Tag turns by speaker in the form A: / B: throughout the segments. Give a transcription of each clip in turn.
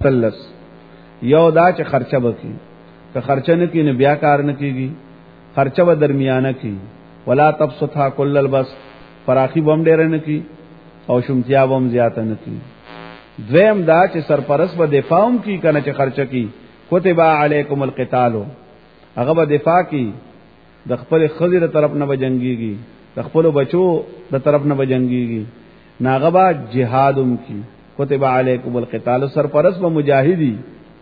A: تلس یو دا چې خرچه وکي که خرچه نه کینې بیا کار نه کیږي خرچه و درمیانه کی ولا تبسطها كل البسط فراخی بم ډیر نه کی او شمتیا بم زیات نه کی دویم دا چې سرپرست به دفاعم کی کنه چې خرچه کی کتب علیکم القتال هغه به دفاع کی د خپل خزر طرف نه بجنګيږي د خپل بچو د طرف نه بجنګيږي ناغه با جهادم کی کتب علیکم القتال سرپرست به مجاهدی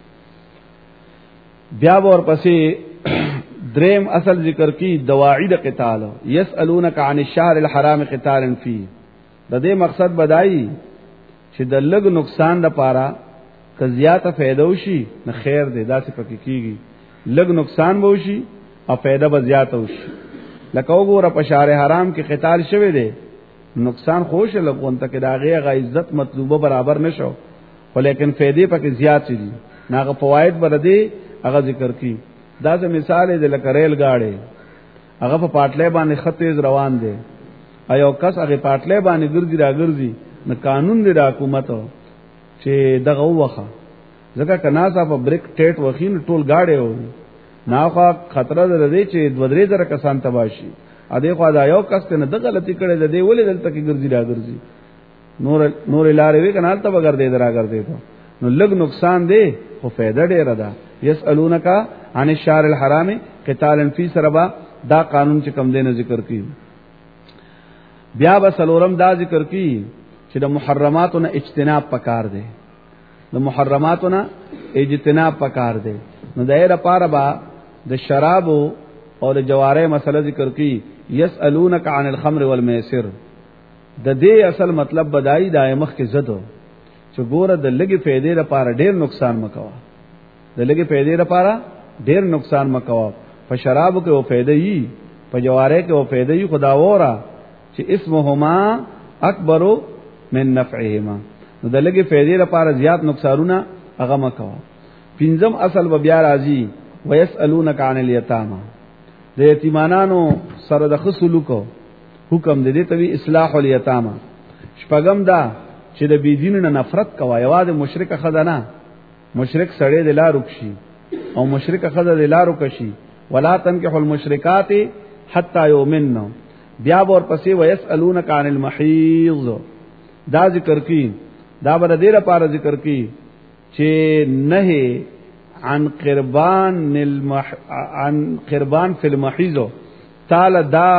A: بیا ور پسې دریم اصل ذکر کی دواعی د قتال یسالونک عن الشهر الحرام قتال فی د دې مقصد بدایي چې د لګ نقصان د پاره که زیاته فائدہ وشي نه خیر دی دا څه پکې کیږي لګ نقصان به وشي او فائدہ به زیاته وشي لکه وګوره په شهر حرام کې قتال شوه دی نقصان خوش لګون ته کې دا غي عزت مطلوبه برابر نشو خو لیکن فائدې پکې زیات دي ناغه فواید بردي هغه ذکر کی دا څه مثال دی لکه ریل گاډي هغه په پټلې باندې خطیز روان دی ایو کس هغه پټلې باندې ګرځي راګرځي نو قانون دی د حکومت چې دغه وخه ځکه کنا صاحب بریک ټیټ وخین ټول گاډي و ناخوا خطر ده چې دو درې در کسان تباشي ا دې خو دا یو کس کنه د غلطی کړي د دې ولې دلته کې ګرځي راګرځي نور لارې وی کنه تل بغیر دې راګرځي ته نو لګ نقصان دی خو فائدہ ډیره ده یسالونک عن الشهر الحرام قتال فی سربا دا قانون چې کم دینه ذکر کی بیا بسلورم دا ذکر کی چې د محرماتونو اجتناب پکار دی د محرماتونو اجتناب پکار دی نو دایره پاره با د شراب او د جواره مسله ذکر کی یسالونک عن الخمر والمیسر د دې اصل مطلب بدای دایمخ کې زدو چې ګوره د لګي فائدې لپاره ډیر نقصان مکوا د لګي فائدې لپاره ډیر نقصان مکوا په شراب کې او فائدې یي په جواره کې او فائدې یي خدا وره چې اسمهما اکبر من نفعهما نو د لګي فائدې لپاره زیات نقصانونه هغه مکوا پنځم اصل به بیا راځي ويسالونک عن الیتامى د یتیمانو سره د خصلوکو حکم دې ته وی اصلاح الیتامى شپږم دا چې د بيدین نه نفرت کوا یوازې مشرک خدانه مشرک سړی د لارو کشي او مشرک خدای د لارو کشي ولا تنكحوا المشركات حتى يؤمنوا بیا ور پسې ويسالونک عن المحيض دا ذکر کی دا بر دې لپاره ذکر کی چې نه عن قربان فی المحیض تعالی دا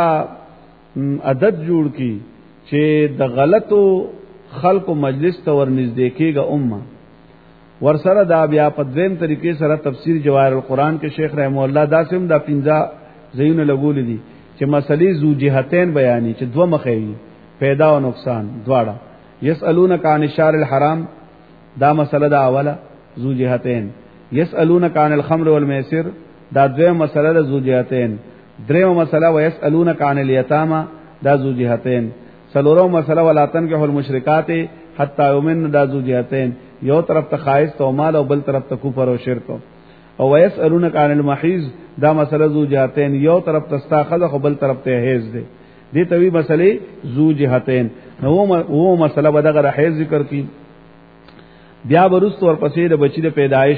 A: عدد جوړ کی چې د غلطو خلق مجلس ته ورنږدې کېږي امه ورسره دا بیا په دویم طریقې سره تفسیر جواهر القرآن کې شیخ رحم الله داسم دا 15 زینو لګول دي چې مسلې ذو جهتین بیانې چې دوه مخې پیدا او نقصان دواړه یسالونک عن الشهر الحرام دا مسله دا اوله ذو جهتین یسالونک عن الخمر والمیسر دا دویم مسله ذو جهتین دریم مسله ويسالونک عن الیتامى دا ذو جهتین سلورم مسله ولا تنكحوا المشركات حتى يؤمنوا دا ذو جهتین یو طرف ته خایس او مال او بل طرف ته کفر او شرک او ويسالونک عن المحیض دا مسله ذو جهتین یو طرف ته استاخذ او بل طرف ته حیض دی دې توی مسلې ذو جهتین نو وو مسله بدغه حیض ذکر کی بیا ورست ور پسې د بچی د پیدایش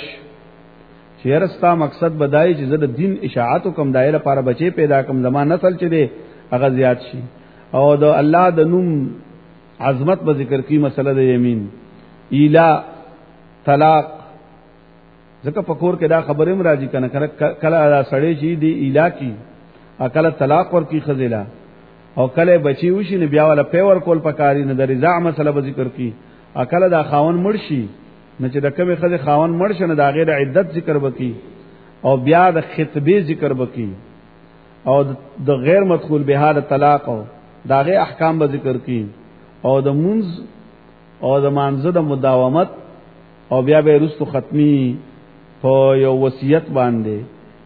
A: چیرستا مقصد بدای چې زده دین اشاعت کم دایره لپاره بچی پیدا کم زمان نسل چې دی هغه زیات شي او د الله د نوم عظمت به ذکر کی مسله د یمین ایلا طلاق ځکه پکور کې دا خبره راځي کنه کله دا سړی چې دی ایلا کی اکل طلاق ور کی خزلا او کله بچی وشي نه بیا ولا پیور کول پکاري نه د رضاع مسله به ذکر کی اکل دا خاون مرشي نه چې د کومه خزه خاون مرشه نه دا غیر عدت ذکر وکي او بیا د خطبه ذکر وکي او د غیر مدخول به د طلاق او داغه احکام به ذکر کی او د منز او د مانزه د مداومت او بیا به رستو ختمی په یو وصیت باندې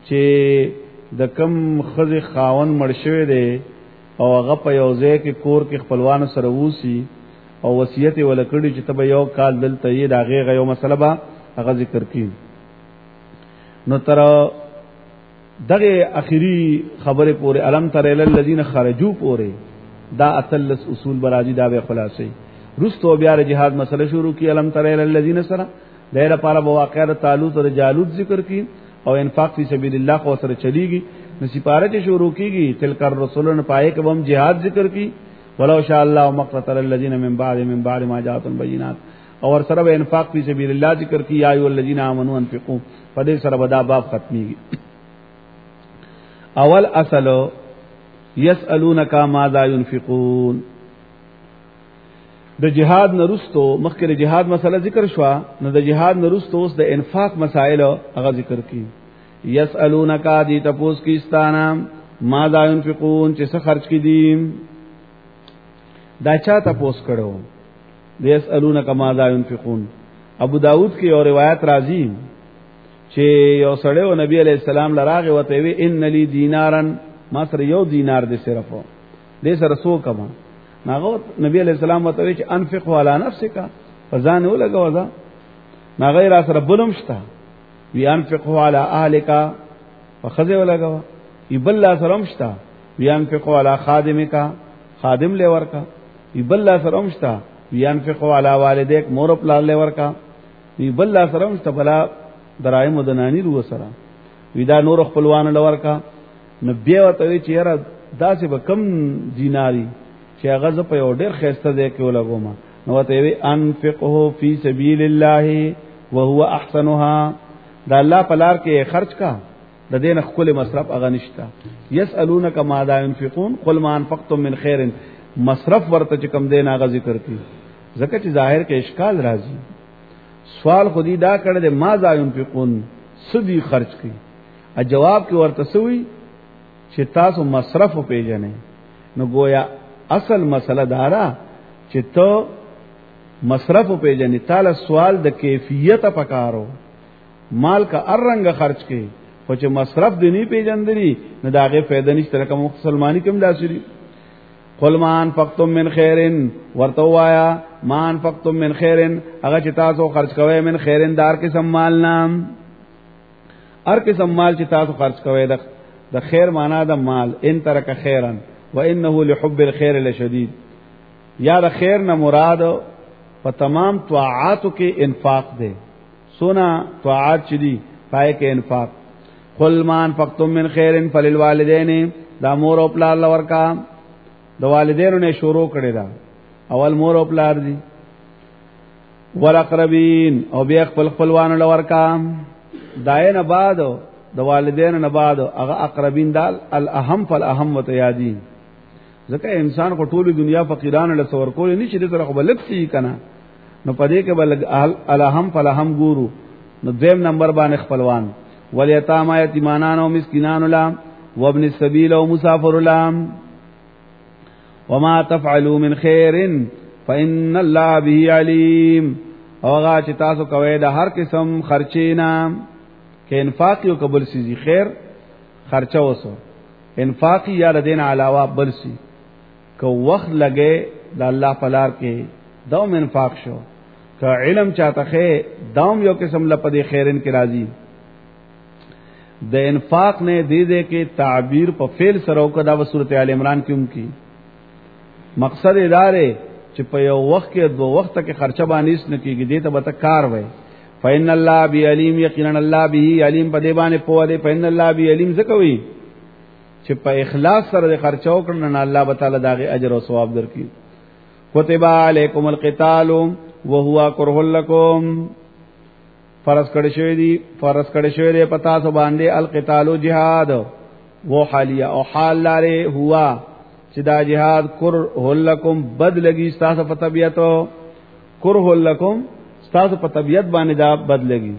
A: چې د کم خزه خاون مرشوي دی او هغه په یو ځای کې کور کې خپلوان سره ووسی او وصیت ولکړي چې تبه یو کال دلته یې داغه یو مسله به هغه ذکر کړي نو تر دغه اخیری خبره پورې علم تر الذین خرجوا پورې دا اتلس اصول براجی دا به خلاصي رستو بیا جهاد مسله شروع کی علم تر الذین سره دغه لپاره واقعه طالوت او جالوت ذکر کی او انفاق فی سبیل الله خو سره چلیږي نو سپاره چې شروع کیږي تلک الرسولن پائے کوم جهاد ذکر کی ولو شاء الله مقتل الذين من بعد ما جاءتهم البينات اور سره انفاق فی سبیل الله ذکر کی یا ایو الذین آمنوا انفقوا پدې سره بدا باب ختمیږي. اول اصل یسالونک ماذا ينفقون. د جهاد نرستو مخکې جهاد مسله ذکر شو نو د جهاد نرستو اوس د انفاق مسائل هغه ذکر کی. یسالونک دی تپوس کی استانا ماذا ينفقون چې څه خرج کی دي دا چا تپوس کړو. یسالونک ماذا ينفقون. ابو داود کې یو روایت راځي چې یو سړی او نبی علیہ السلام لراغه وته وی ان لی دینارن ما سره یو دینار دې صرفو دې سره سو کما ناغه نبی علیہ السلام وته وی چې انفق علی نفسک فزان ولګو ځا ناغه را سره بلم شتا وی انفق علی اهلک فخذ ولګو یبل سره مشتا وی انفق علی خادمک خادم لور کا یبل سره مشتا وی انفق علی والدیک مور پلا لور کا یبل سره مشتا بلا درایم ودنانی رو سره ودا نور خپلوان لور کا نبی وته چې یاره داسې به کم دیناری چې هغه ز په یو ډیر خسته دی کې ولګوما نو وته وی انفقه فی سبیل الله وهو احسنها دا الله په لار کې خرج کا د دین خپل مصرف هغه نشتا. یسالونک ماذا ينفقون قل ما انفقتم من خیر مصرف ورته چې کم دین هغه ذکر کی ځکه چې ظاهر کې اشکال راځي. سوال خودی دا کړه د ماذا ينفقون سدي خرج کی ا جواب کې ورته سوی چې تاسو مصرف پیژنې نو گویا اصل مسله دارا چې ته مصرف پیژنې تعالی سوال د کیفیت پکارو مال کا ارنګ خرج کی خو چې مصرف دی نه پیژندري نه داغه فائدہ نشته کوم مسلمانی کوم داسري. قل ما انفقتم من خیر ورتوایا ما انفقتم من خیر هغه چې تاسو خرج کوئ من خیرن دار قسم مال نام هر قسم مال چې تاسو خرج کوئ د خیر معنا د مال ان ترک خیرن وانه لحب الخير لشدید یا د خیر نه مراد په تمام طاعاتو کې انفاق دی سونا طاعات چې دی پای کې انفاق. قل ما انفقتم من خیر فللوالدین دا مور او پلار لور کا د والدینو نه شروع کړی دا اول مور او پلار دي ولقربین او بیا خپل خپلوان لور کا داینه بعد د والدینو نه بعد هغه اقربین دال الاهم فالاهم وتیادین ځکه انسان کو ټول دنیا فقیرانو له څور کول نه شي د طرف بلک سی کنه نو پدې کې بل الاهم فالاهم ګورو نو دیم نمبر باندې خپلوان ولیتاما یتیمانان او مسکینان لا وابن السبیل او مسافر لا وما تفعلوا من خير فإن الله به عليم. اوغه چې تاسو کوئ د هر قسم خرچینا کې انفاق یو قبول سي خیر خرچه وسو انفاق یا دین علاوه بل سي کو وخت لګي د الله پلار کې دوم انفاق شو که علم چاته خې دوم یو قسم لپاره خیرن کې راضي. د انفاق نه دې کې تعبیر په فعل سره او کدا و سورته ال عمران کې هم کی مقصد ادارے چې په یو وخت کې دو وخت کې خرچه باندې نه کیږي دې ته به کار وای. فإن الله بعلیم یقینا الله به علیم په دې باندې پوه دی. فإن الله بعلیم زکوي چې په اخلاص سره خرچه وکړنه نه الله تعالی داغه اجر او ثواب درکړي. کتب علیکم القتال وهو کرہ لکم فرض کړی شوی دی پتا سو باندې القتال جهاد و حالیه او حال لاره هوا چې دا جهاد کرہ لکم بد لګي تاسو په طبيعت کرہ لکم تاسو په طبيعت باندې دا بد لګي.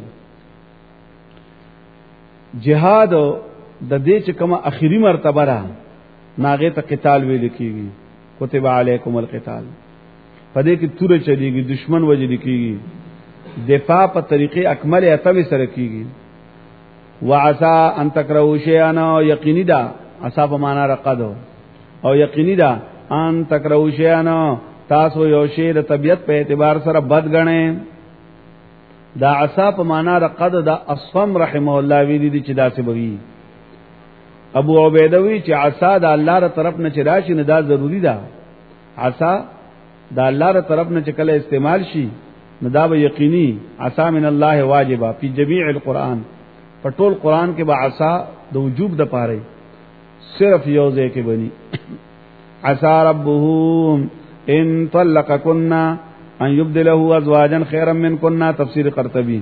A: جهاد د دې چې کومه اخیری مرتبه را ناغه ته قتال ویل کیږي. کتب علیکم القتال پدې کې تور چلیږي دشمن وجد کیږي دفاع په طریقې اکمل اتم سره کیږي. وعسى ان تکرهوا شیئا یقینی دا عسى په معنا رقد او یقینی دا ان تکرهوا شیئا تاسو یو شی د طبیعت په اعتبار سره بد غنئ. دا عسى په معنا رقد دا اصم رحمه الله وی دي چې دا څه بوي. ابو عبیده وی چې عسى دا الله تر طرف نه چې راشي نه دا ضروری ده. عسى دا الله تر طرف نه چې کله استعمال شي نداب یقینی عصا من الله واجبہ فی جمیع القرآن په ټول قرآن کې به عصا د وجوب د پاره صرف یو ځای کې بني عسى ربه ان طلقكن ان يبدله ازواجا خيرا منكن تفسیر قرطبی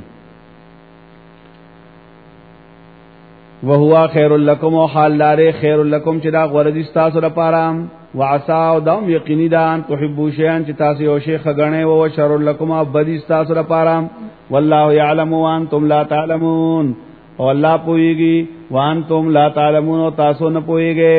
A: وهو خير لكم وحال دار خير لكم چې دا غوړه تاسو لپاره وعسى او دم یقیني دا ان تحبوا شيئا چې تاسو یو شی خغنه او شر لكم او بدی تاسو لپاره والله يعلم وانتم لا تعلمون او الله پويږي وانتم لا تعلمون او تاسو نه پويږئ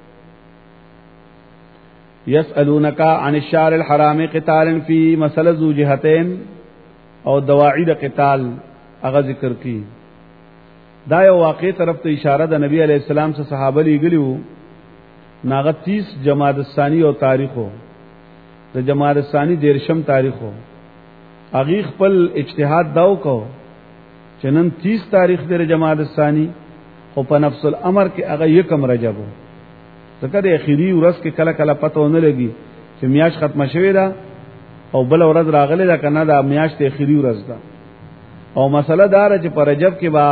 A: يسألونك عن الشهر الحرام قتال فی مسئلہ ذو جهتین او دواعی د قتال هغه ذکر کی دا یو واقع طرف ته اشاره د نبی علیہ السلام سے صحابه لګلیو ناغه 30 جمادی الثانی او تاریخو د جمادی الثانی دیرشم تاریخو اغه خپل اجتهاد داو کو چنن 30 تاریخ د جمادی الثانی خو په نفس الامر کې هغه یکم رجب ځکه د اخیری ورځ کې کله کله پته ونه لګي چې میاش ختمه شوې ده او بل ورځ راغله ده کنه دا میاش ته اخیری ورځ ده او مسله دار چې پر رجب کې با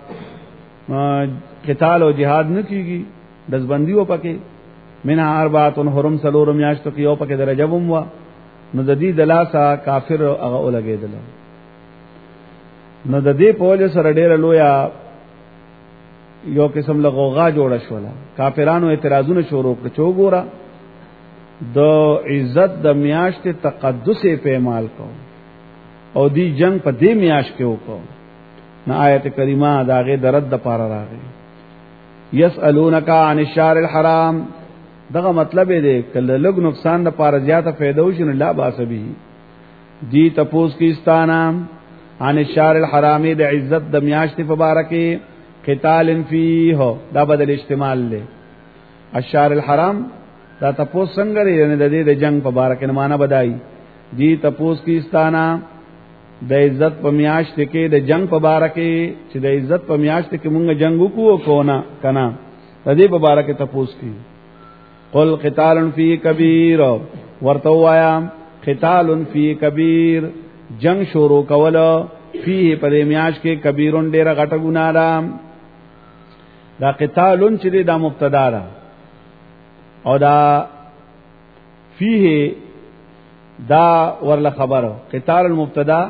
A: قتال او jihad نه کیږي دزبندی و پکې منها اربعه حرم سلور میاش ته یو پکې د رجب هم وا نو د دې دلاسا کافر هغه ولګېدل نو د دې په وجه سره ډېر لویا یو قسم لغوغا جوړه شولا کافرانو اعتراضونه شروع کړ چې وګوره د عزت د میاشت تقدس په اعمال کو او دی جنگ په دې میاشت کې وکړو نو آیت کریمه داغه درد د پاره راغی یسالونک عن الشهر الحرام دغه مطلب دی کله لږ نقصان د پاره زیاته فائدہ وشنه لا باسبی دی تپوس کی استانا عن الشهر الحرام د عزت د میاشت مبارکه قتال فیه دا بدل استعمال له الشهر الحرام دا تپوس څنګه لري نه د دې د جنگ په باره کې معنا بدای دی تپوس کی استانا د عزت په میاشت کې د جنگ په باره کې چې د عزت په میاشت کې مونږ جنگ وکړو کو نه کنا د دې په باره کې تپوس کی قل قتال فی کبیر ورته وایا قتال فی کبیر جنگ شروع کول فيه پر میاش کې کبیرون ډیر غټه ګناه ده دا قتالون چې دا مبتدا ده او دا فيه دا ورله خبره قتال المبتدا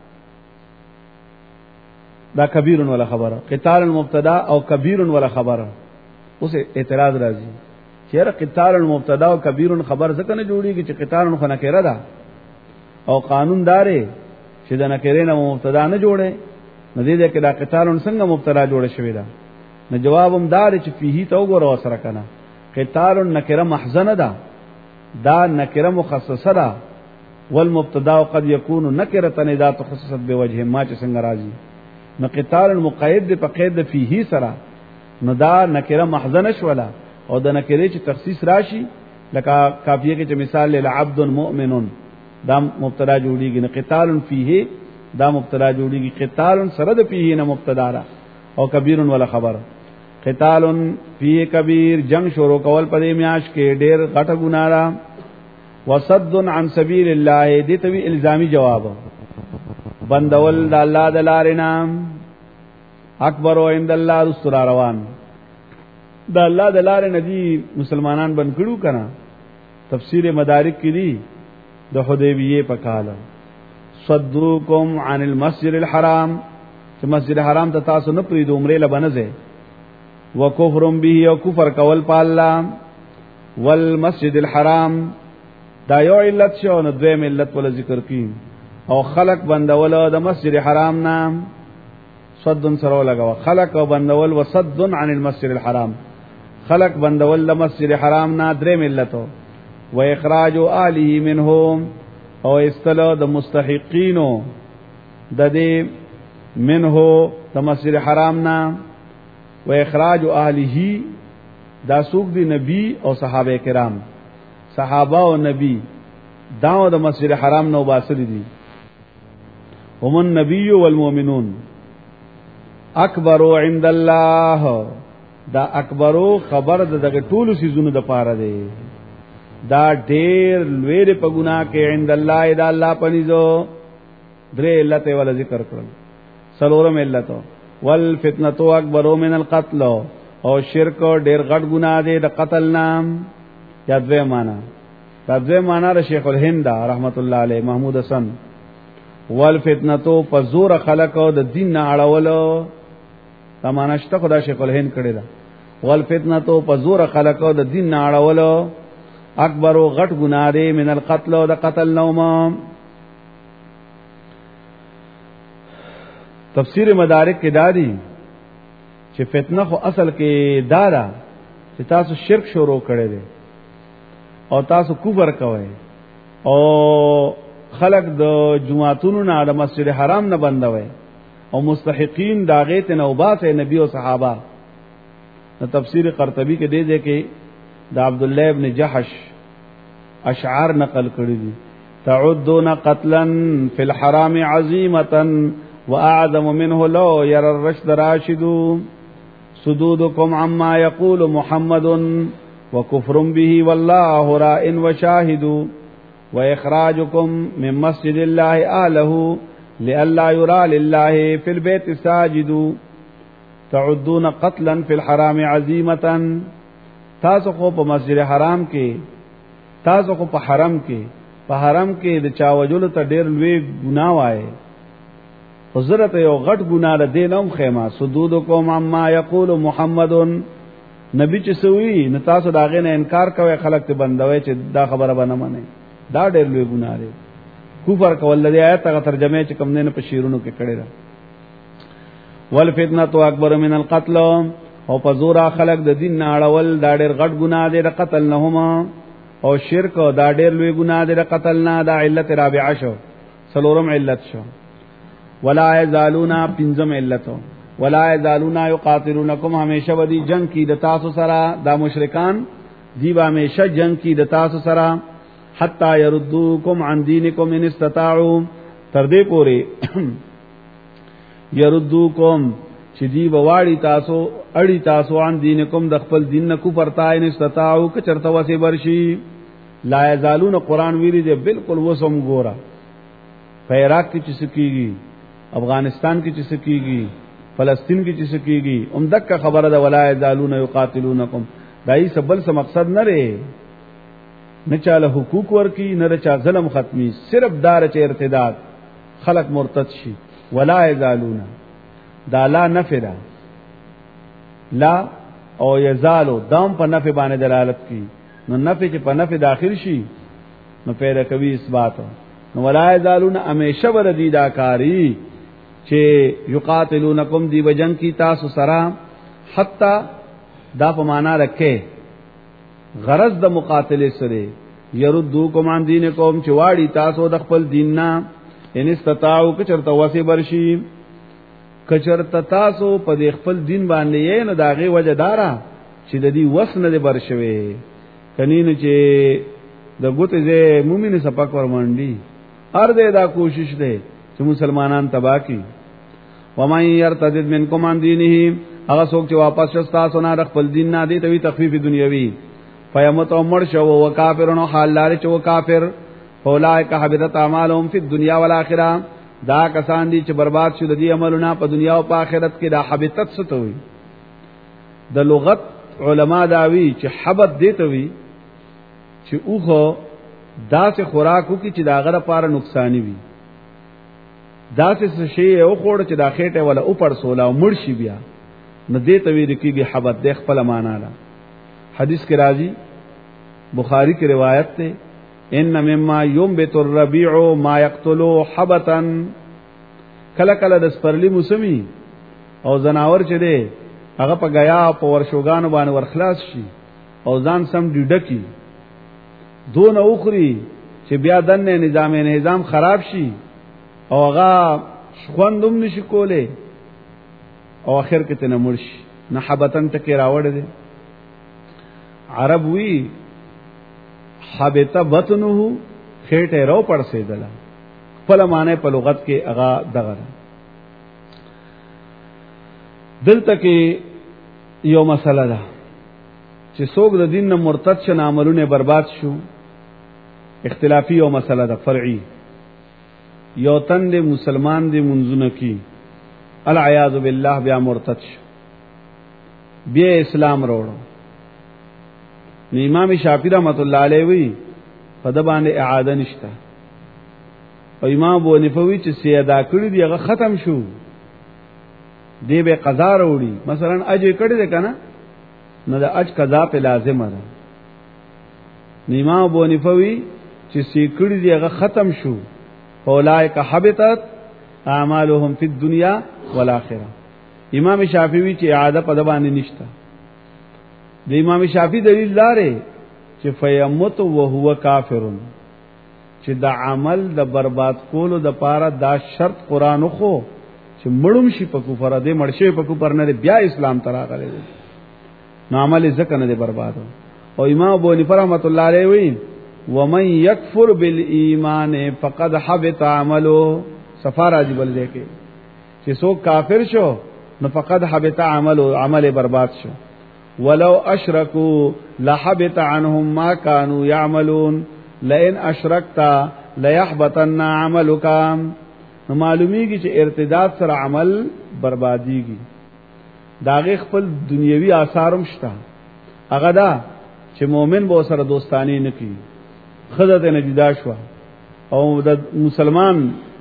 A: دا کبیرون ولا خبره قتال المبتدا او کبیرون ولا خبره اوس اعتراض راځي چیرې قتال المبتدا او کبیرون خبر ځکه نه جوړیږي چې قتالون خو نه کېره ده او قانون داري چې د نکره نه مبتدا نه جوړه نو دې کې دا قتالون څنګه مبتدا جوړه شوی دا نو جوابم دار چې فيه تو غره وسره کنه قتالون نکره محزنه ده دا نکره مخصصه ده والمبتدا قد يكون نکره اذا تخصصت بوجه ما چې څنګه راځي نو قتال مقید په قید فيه سره نو دا نکره محزنه شولا او د نکره چې تخصیص راشي لکه کافیه کې چې مثال لعبد مؤمن دا مبتدا جوړیږي نه قتال فيه دا مبتدا جوړیږي قتال سره د فيه نه مبتدا را او کبیر ولا خبر قتال فيه کبیر جنگ شروع کول په میاش کې ډېر غټه ګناه را وصد عن سبيل الله دې ته وی الزامي جواب بندول د الله د لارې نام اکبر عند الله رسول روان د الله د لارې ندي مسلمانان بن کړو کنه تفسیر مدارک کې دي د حدیبیه په کال صدوکم عن المسجد الحرام چې مسجد حرام ته تاسو نه پریدو عمره لبنځه وکفرم به او کفر کول په الله والمسجد الحرام دا یو علت شو نو دویم علت ول ذکر کین او خلق بندول د مسجد حرام نام صد سره لگا خلق او بندول وصد عن المسجد الحرام خلق بندول د مسجد حرام نا دریم علتو و اخراج اهله منهم او استلو د مستحقینو د دې منه د مسجد حرام نا و اخراج اهله دا سوق دی نبی او صحابه کرام صحابه او نبی داو د مسجد حرام نو باسل دي هم النبي والمؤمنون اکبر عند الله دا اکبرو خبر دغه ټولو سيزونو د پاره دی دا ډېر لوی په ګناه کې عند الله دا الله پنيزو درې علت ولا ذکر کړل. سلورم علت والفتنه اکبر من القتل، او شرک ډیر غټ ګناه دی د قتل نام. یا دوی معنا، دا دوی معنا د شیخ الهند رحمت الله علیه محمود حسن. والفتنه فزور خلق او د دین نه اړولو، دا معنا شته خدای شیخ الهند کړی دا. والفتنه فزور خلق او د دین نه اړولو اکبر او غټ ګناه دی من القتل او د قتل نوم. تفسیر مدارک کې دادی چې فتنه خو اصل کې دارا چې تاسو شرک شروع کړی دی او تاسو کفر کوئ او خلق د جمعتونو نه د مسجد حرام نه بندوي او مستحقین داغه ته نوبات نبی او صحابه. د تفسیر قرطبی کې دی کې د عبد الله ابن جحش اشعار نقل کړی دي. تعدون قتلا فی الحرام عظیمه واعظم منه لو ير الرشد راشد، صدودكم عما يقول محمد وكفر به والله راء وشاهد، واخراجكم من مسجد الله اهله لئلا يرى لله في البيت ساجد. تعدون قتلا في الحرام عظیمه، تاسو خو په مسجد حرام کې، تاسو خو په حرم کې، په حرم کې د چا وجلو ته ډېر لوی ګناه وای. حضرت یو غټ ګناه ده دینم خیمه. صدودکم عما یقول محمد، نبی چې سوی نو تاسو داغه نه انکار کوي، خلک ته بندوي چې دا خبره بنه منه، دا ډېر لوی ګناه دی. کفر کول د آیت هغه ترجمه چې کوم نه په شیرونو کې کړی ده. والفتنه اکبر من القتل، او په زور خلق د دین نه اړول دا ډېر غټ ګناه دی د قتل نه هما، او شرک دا ډېر لوی ګناه دی د قتل نه. دا علت رابعه شو. سلورم علت شو. ولا یزالون پنځم علت، ولا یزالون یقاتلونکم، همیشه ودی جنگ کی د تاسو سره، دا مشرکان دی با همیشه جنگ کی د تاسو سره، حتا يردوکم عن دینکم ان استطاعوا، تر دې پورې يردوکم چې دی بواړی تاسو اړی تاسو عن دینکم د خپل دین نه کو پرتا ان استطاعوا ک چرته وسی برشي. لا یزالون قران ویری دی بالکل وسم ګورا، په عراق کې چې سکیږي، افغانستان کې چې سکیږي، فلسطین کې چې سکیږي، دک خبره ده. ولا یزالون یقاتلونکم، دای سبل څه مقصد نه لري، نه چاله حقوق ورکی، نه چا ظلم ختمي، صرف دار چې ارتداد خلق مرتد شي. ولا یزالون دا لا نفدا، لا او یزالو دام په نفع باندې دلالت کوي، نو نفع چې په نفع داخل شي نو پیدا کوي اثبات. نو ولا یزالون همیشه وردی دا کاری چې یقاتلونکم دی وجن کی تاسو سره، حتا دا په معنا رکھے غرض د مقاتله سره، يردوکم عن دینکم چې واړی تاسو د خپل دین نه، ان استطاعوا کچرته وسی برشي، کچرته تاسو په د خپل دین باندې یې نه داغه وجدارا چې د دې وسنه د برشوي کنین چې د ګوتې زه مومن سپک ور منډي، هر دې دا کوشش ده چې مسلمانان تباہ کی. ومن يرتد منکم عن دینه، هغه څوک چې واپس شستا سونه خپل دین نه دی ته وی تخفیف دنیوي، فیمت عمر شو و کافرون حال لار چې و کافر، اولئک حبطت اعمالهم فی الدنیا والآخرة، دا کسان دي چې برباد شو د دې عملونه په دنیا او په آخرت کې. دا حبطت څه ته وي؟ د لغت علما دا وی چې حبط دی ته وی چې اوخه داسې خوراکو کې چې دا غره لپاره نقصانی وي، داسې شی او خوړ چې دا خېټه ولا اوپر سولا او مرشي بیا، نو دې ته وی رکیږي حبط. د خپل معنا ده. حدیث کې راځي، بخاری کی روایت ته، ان مما ينبت الربيع ما يقتل حبطا، کله کله د سپرلی موسمي او زناور چې دی هغه په غیا په ورشوګانو باندې ورخلاص شي او ځان سم ډډکی دون اوخري چې بیا دنه نظام خراب شي او هغه خوندوم نشي کوله او اخر کې ته نمړ شي، نه حبطن ټکی راوړ دي. عرب وی حبط بطنه، خېټه رو پړسېدله، خپل معنی په لغت کې هغه دغه. دلته کې یو مسله ده چې څوک د دین نه مرتد شنه عملونه برباد شو، اختلافي یو مسله ده فرعي. یو تن دې مسلمان دې منځونه کی العیاذ بالله بیا مرتد شو بیا اسلام وروړو. امام شافعی رحمۃ اللہ علیہ وی په د باندې اعاده نشته او امام ابو حنیفه وی چې سیدا کړی دی هغه ختم شو دی به قضا وروړي. مثلا اج کړی دی کنه نو د اج قضا په لازم ده. امام ابو حنیفه وی چې سیکړی دی هغه ختم شو اولئک حبطت اعمالهم فی الدنیا والآخرة. امام شافعی وی چې اعاده په د باندې نشته. د امام شافعی دلیل لاره چې فیمت وهو کافر چې د عمل د برباد کولو د پاره دا شرط قران خو چې مړم شي په کفر ده مرشه په کفر نه بیا اسلام ته راغلی نو عمل ځکه نه برباد. او امام ابو حنیفه رحمۃ اللہ علیہ وی ومن یکفر بالایمان فقد حبط عمله سفارا دی بل دې کې چې څوک کافر شو نو فقد حبط عمله عمل برباد شو. ولو اشركوا لحبط عنهم ما كانوا يعملون لئن اشركت ليحبطن عملك. نو معلومیږي چې ارتداد سره عمل برباديږي. داغه خپل دنیوي آثارم شته هغه دا چې مؤمن به سره دوستانی نه کوي خدای نه جدا شو او د مسلمان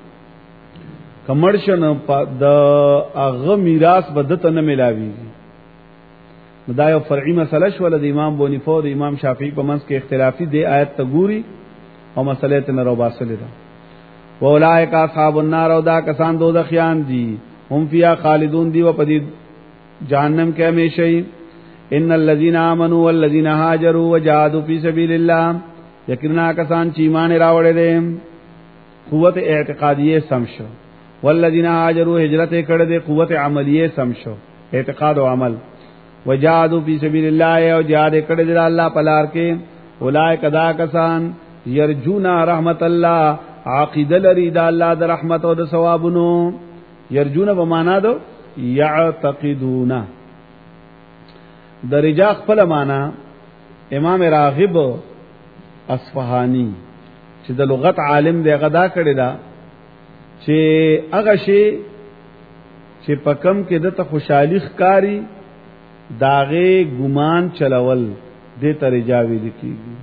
A: کمرشن د هغه میراث بدته نه ملاويږي. دا یو فرعي مسله شو د امام ابو حنیفه او د امام شافعی په منځ کې اختلافي دی آیت ته ګوري او مسله ته نه روباسل ده. واولائک اصحاب النار او دا کسان دوزخیان دي هم فیها خالدون دی و پدې جهنم کې همیشه. ان الذين امنوا والذين هاجروا وجاهدوا في سبيل الله یقینا کسان چې ایمان راوړل دي قوت اعتقادیه سم شو. والذین هاجروا هجرت کړه دي قوت عملیه سم شو اعتقاد او عمل. وجاهدوا فی سبیل الله او جهاد کړه دي الله په لار کې اولئک دا کسان یرجون رحمت الله عقیده لري د الله د رحمت او د ثوابونو. یرجون به معنا دو یعتقدون د رجا خپل معنا امام راغب اصفهانی چې د لغت عالم دی غدا کړی دا چې هغه شی چې پکم کې د ته خوشحالي ښکاری داغه ګمان چلول دې ته رجا ویل کیږي.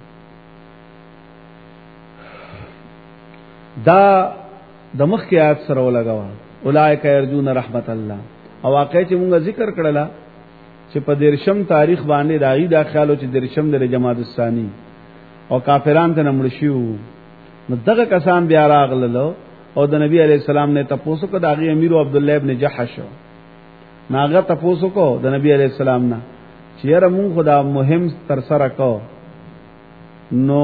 A: دا د مخ کې آیات سره ولګوا اولئک یرجون رحمت الله او واقع چې موږ ذکر کړلا چې په درشم تاریخ باندې راغی دا خیالو چې درشم د جماد الثانی او کافرانو ته نمړ شو نو دغه کسان بیا راغللو او د نبی علی السلام نه تاسو کو داغي امیر عبد الله ابن جحش ناغه تاسو کو د نبی علی السلام نه چیرې مون خدا مهم تر سره کو نو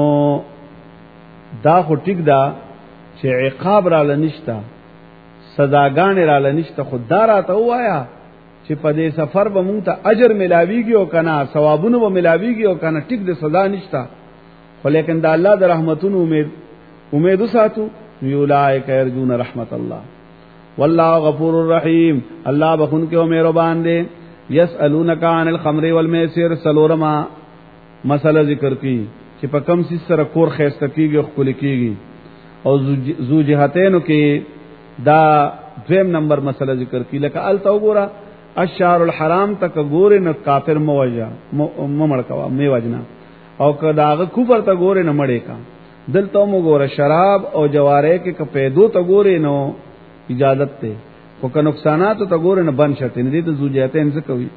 A: دا خو ټیک دا چې عقاب را لنشتا سزاګان را لنشتا خدا را ته وایا چې په دې سفر به مونږ ته اجر ملاويږي او کنه ثوابونه به ملاويږي او کنه ټیک د سزا نشتا خو لیکن د الله د رحمتونو امید ساتو یولائک یرجون رحمت الله والله غفور الرحیم. الله بخون کې او مهربان دی. یسالونک عن الخمر والمیسر سلورما مسله ذکر کی چې په کم سي سره کور خېسته کیږي خپل کیږي او زو جهتینو کې دا دویم نمبر مسله ذکر کی لکه ال تو ګورا الشهر الحرام تک ګورې نه کافر موجا مړکوا می وجنا او کداغه کفر ته ګورې نه مړې کا دلته مو ګوره شراب او جواره کې کپېدو ته ګورې نو اجازت ته او که نقصانات ته ګورې نه بن شته نه دي ته زوجاتین څه کوي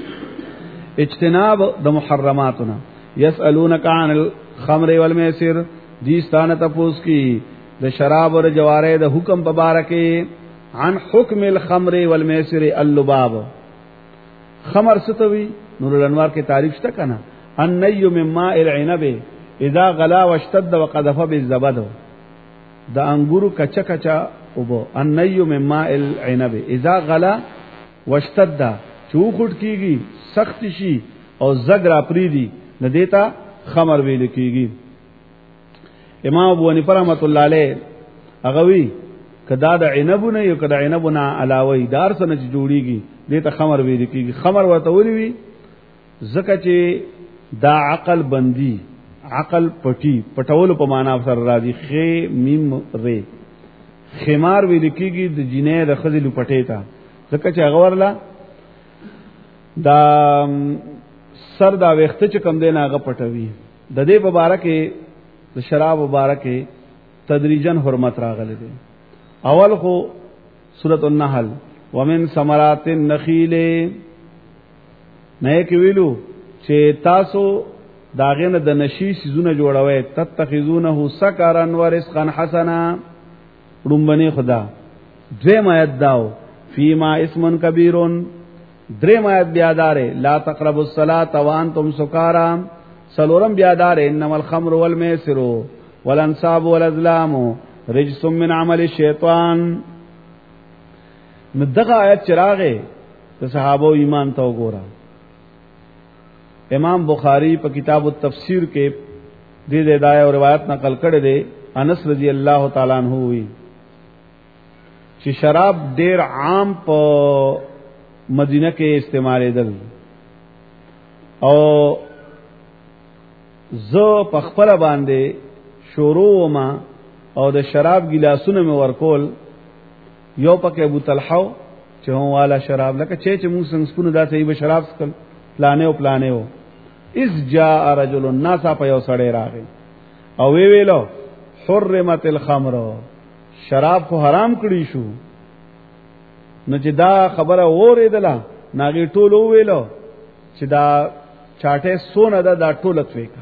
A: اجتناب د محرماتنا. یسالونک عن الخمر والمیسر دیستانه تپوس کی د شراب او جواره د حکم مبارکه عن حکم الخمر والمیسر اللباب. خمر ستوي نور الانوار کې تعریف شته کنه النی من ماء العنب اذا غلا واشتد وقذف بالزبد. د انګورو کچا کچا وبو النی من ماء العنب اذا غلا واشتد چوخټ کیږي سخت شي او زګرا پریدي نه دیتا خمر ویل کیږي. امام ابو حنیفه رحمۃ اللہ علیہ هغه وی کدا د عنبونه یو کدا عنبونه علاوه دار سره جوړیږي دیتا خمر ویل کیږي. خمر ورته ولي وی زکه چې دا عقل بندي عقل پټي پټول په معنا سره راځي خ میم ر خمار وی لیکيږي د جنې د خزې لپټې ته ځکه چې هغه ورلا دا سر دا وخت چې کم دی نه هغه پټوي د دې مبارکه د شراب مبارکه تدریجن حرمت راغله دي اول خو سورۃ النحل ومن ثمرات النخيل نه کې ویلو چې تاسو داغه نه د نشي سيزونه جوړوي تتخذونه سکرن ورزقا حسنا رومبني خدا دریم آیت داو فیما اسم کبیر دریم آیت بیادار لا تقربوا الصلاة وانتم سکارا سلورم بیادار انما الخمر والمیسر والانصاب والازلام رجس من عمل الشیطان دغه آیت چراغه د صحابه ایمان تو ګورا امام بخاری په کتاب التفسیر کې دې دای او روایت نقل کړي دي انس رضی الله تعالی عنہ وی چې شراب ډیر عام په مدینه کې استعمالېدل او زه په خپل باندې شروع ما او د شراب ګلاسونه مې ورکول یو پکې ابو طلحه چې هو والا شراب لکه چې موږ څنګه سپونه دا صحیح به شراب سکل پلانې و اس جاء رجل الناس په یو سړی راغی او وی ویلو حرمت الخمر شراب خو حرام کړی شو نو چې دا خبره اوریدله ناغي ټول ویلو چې دا چاټه سونه دا ټوله تویکا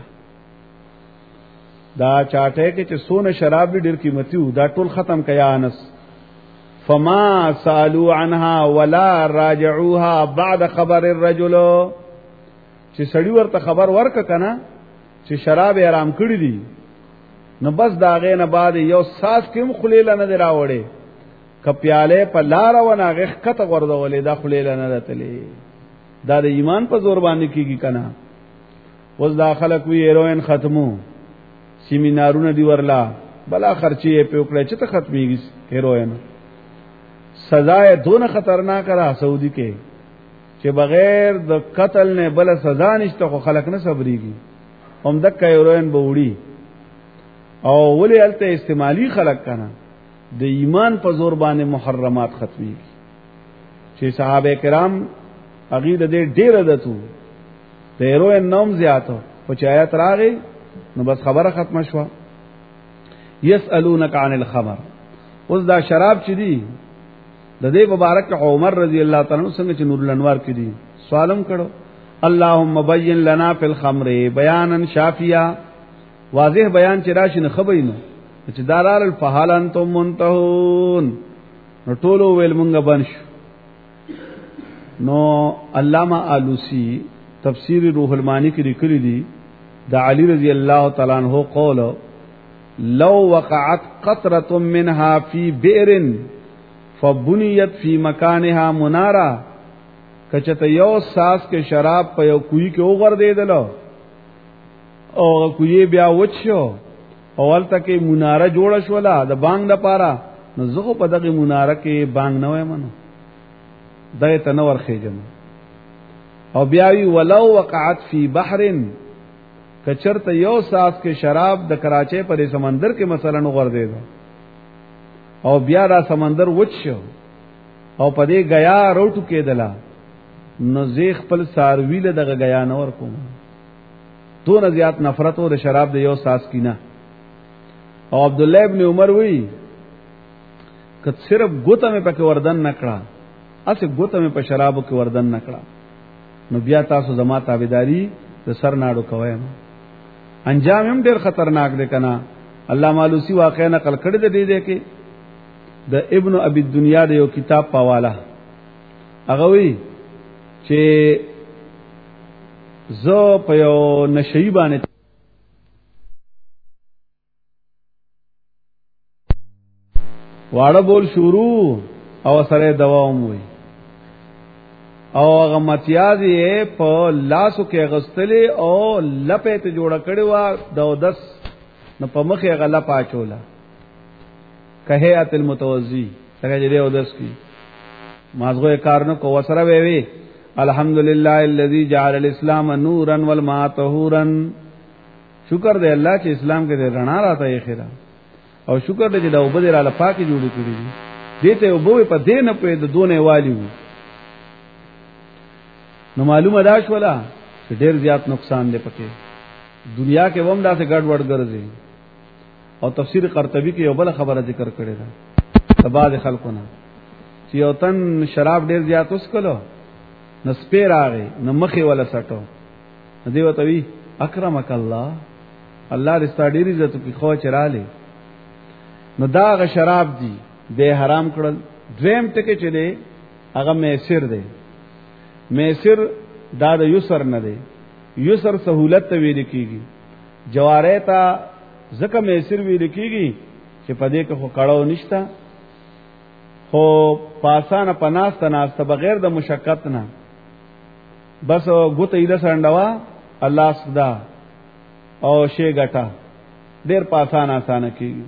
A: دا چاټه کې چې سونه شراب ډیر قیمتي وو دا ټول ختم کیا انس فما سالوا عنها ولا راجعوها بعد خبر الرجل چې سړی ورته خبر ورک کنه چې شراب حرام کړی دي نو بس داغه نه بعد یو ساس کېم خلیل نه دراوړي کپیاله په لار و ناغه کته ورډولې دا خلیل نه راتلې دا د ایمان په زور باندې کیږي کنه اوس داخله کوي هیروین ختمو سیمینارونه دی ورلا بلا خرچي په وکړه چې ته ختميږي هیروین سزا دون خطرناک را سعودي کې چې بغیر د قتل نه بل سزا نشته خو خلک نه صبرېږي هم دک هیروین بوړي او ولی الته استعمالی خلق کنه د ایمان په زور باندې محرمات ختميږي چې صحابه کرام عقیده دې ډېر دتو د هیروین نوم زیاتو او چې آیات راغی نو بس خبره ختمه شو یسالونک عن الخمر اوس دا شراب چې دی د دې مبارک عمر رضی الله تعالی عنہ څنګه چې نور الانوار کې دي سوالم کړو اللهم بین لنا فی الخمر بیانا شافیا واضح بیان چې راشي نه خبرینو چې دارال الفحالن تم منتهون نو ټولو ویل مونږه بنش نو علامہ آلوسی تفسیر روح المانی کې لیکلي دي د علی رضی الله تعالی عنہ قول لو وقعت قطره منها في بئر فبنيت في مكانها منارا کچته یو ساس کې شراب په یو کوی کې وګرځیدل او کوی بیا وچو اول تک مناره جوړ شولا د بانګ د پاره نو زغه په دغه مناره کې بانګ نه وای منو دغه تنور خېجم او بیا وی ولو وقعت فی بحر کچرته یو ساس کې شراب د کراچۍ پر سمندر کې مثلا وګرځیدل او بیا را سمندر وچو او پدې غیا روټو کېدلا نو زیخ خپل سارویله دغه غیا نور کوم دون زیات نفرت او د شراب د یو ساس کینا او عبد الله ابن عمر وی که صرف ګوته مې پکې وردن نکړه اسه ګوته مې په شرابو کې وردن نکړه نو بیا تاسو زما تابعداري د سر ناړو کوی انجام هم ډیر خطرناک دی کنه علامه علوسی واقعا نقل کړی دی کې د ابن ابي الدنيا د یو کتاب پاواله هغه وی چې زه په یو نشئی باندې واړه بول شروع او سره دوام وي او هغه متیاز یې په لاسو کې غستلې او لپې ته جوړ کړي وا دودس نو په مخه غلا پاچولا کهیات المتوزی څنګه دې اودس کی مازغه کار نه کو وسره وی الحمدللہ الذی جعل الاسلام نورا والماء طهورا شکر دے اللہ چې اسلام کې رڼا راته یې خیره او شکر دې دا وبد را لپاکي جوړ کړی دي دته وبوي په دې نه په د دونه والیو نو معلومه دا شولا چې ډېر زیات نقصان دی پکې دنیا کې ووم داسې ګډ وډ ګرځي او تفسیر قرطبی کې یو بل خبره ذکر کړې ده تباد خلقونه چې یو تن شراب ډېر زیات اوس کلو نو سپیر راغی نو مخې ولا سټو دی وته وی اکرمک الله الله دې ستاسو ډېر عزت کوي خو چراله نو دا غ شراب دی به حرام کړل دویم ټکي چې دی هغه میسر دی میسر دا د یسر نه دی یسر سہولت ته ویل کیږي جواره تا زکه میسر ویل کیږي چې پدې کې خو کړهو نشتا خو پاسانه پناست ناست بغیر د مشقت نه بس ګوت ایله سندوا الله صدا او شی غټا ډیر پاسانه آسانه کیږي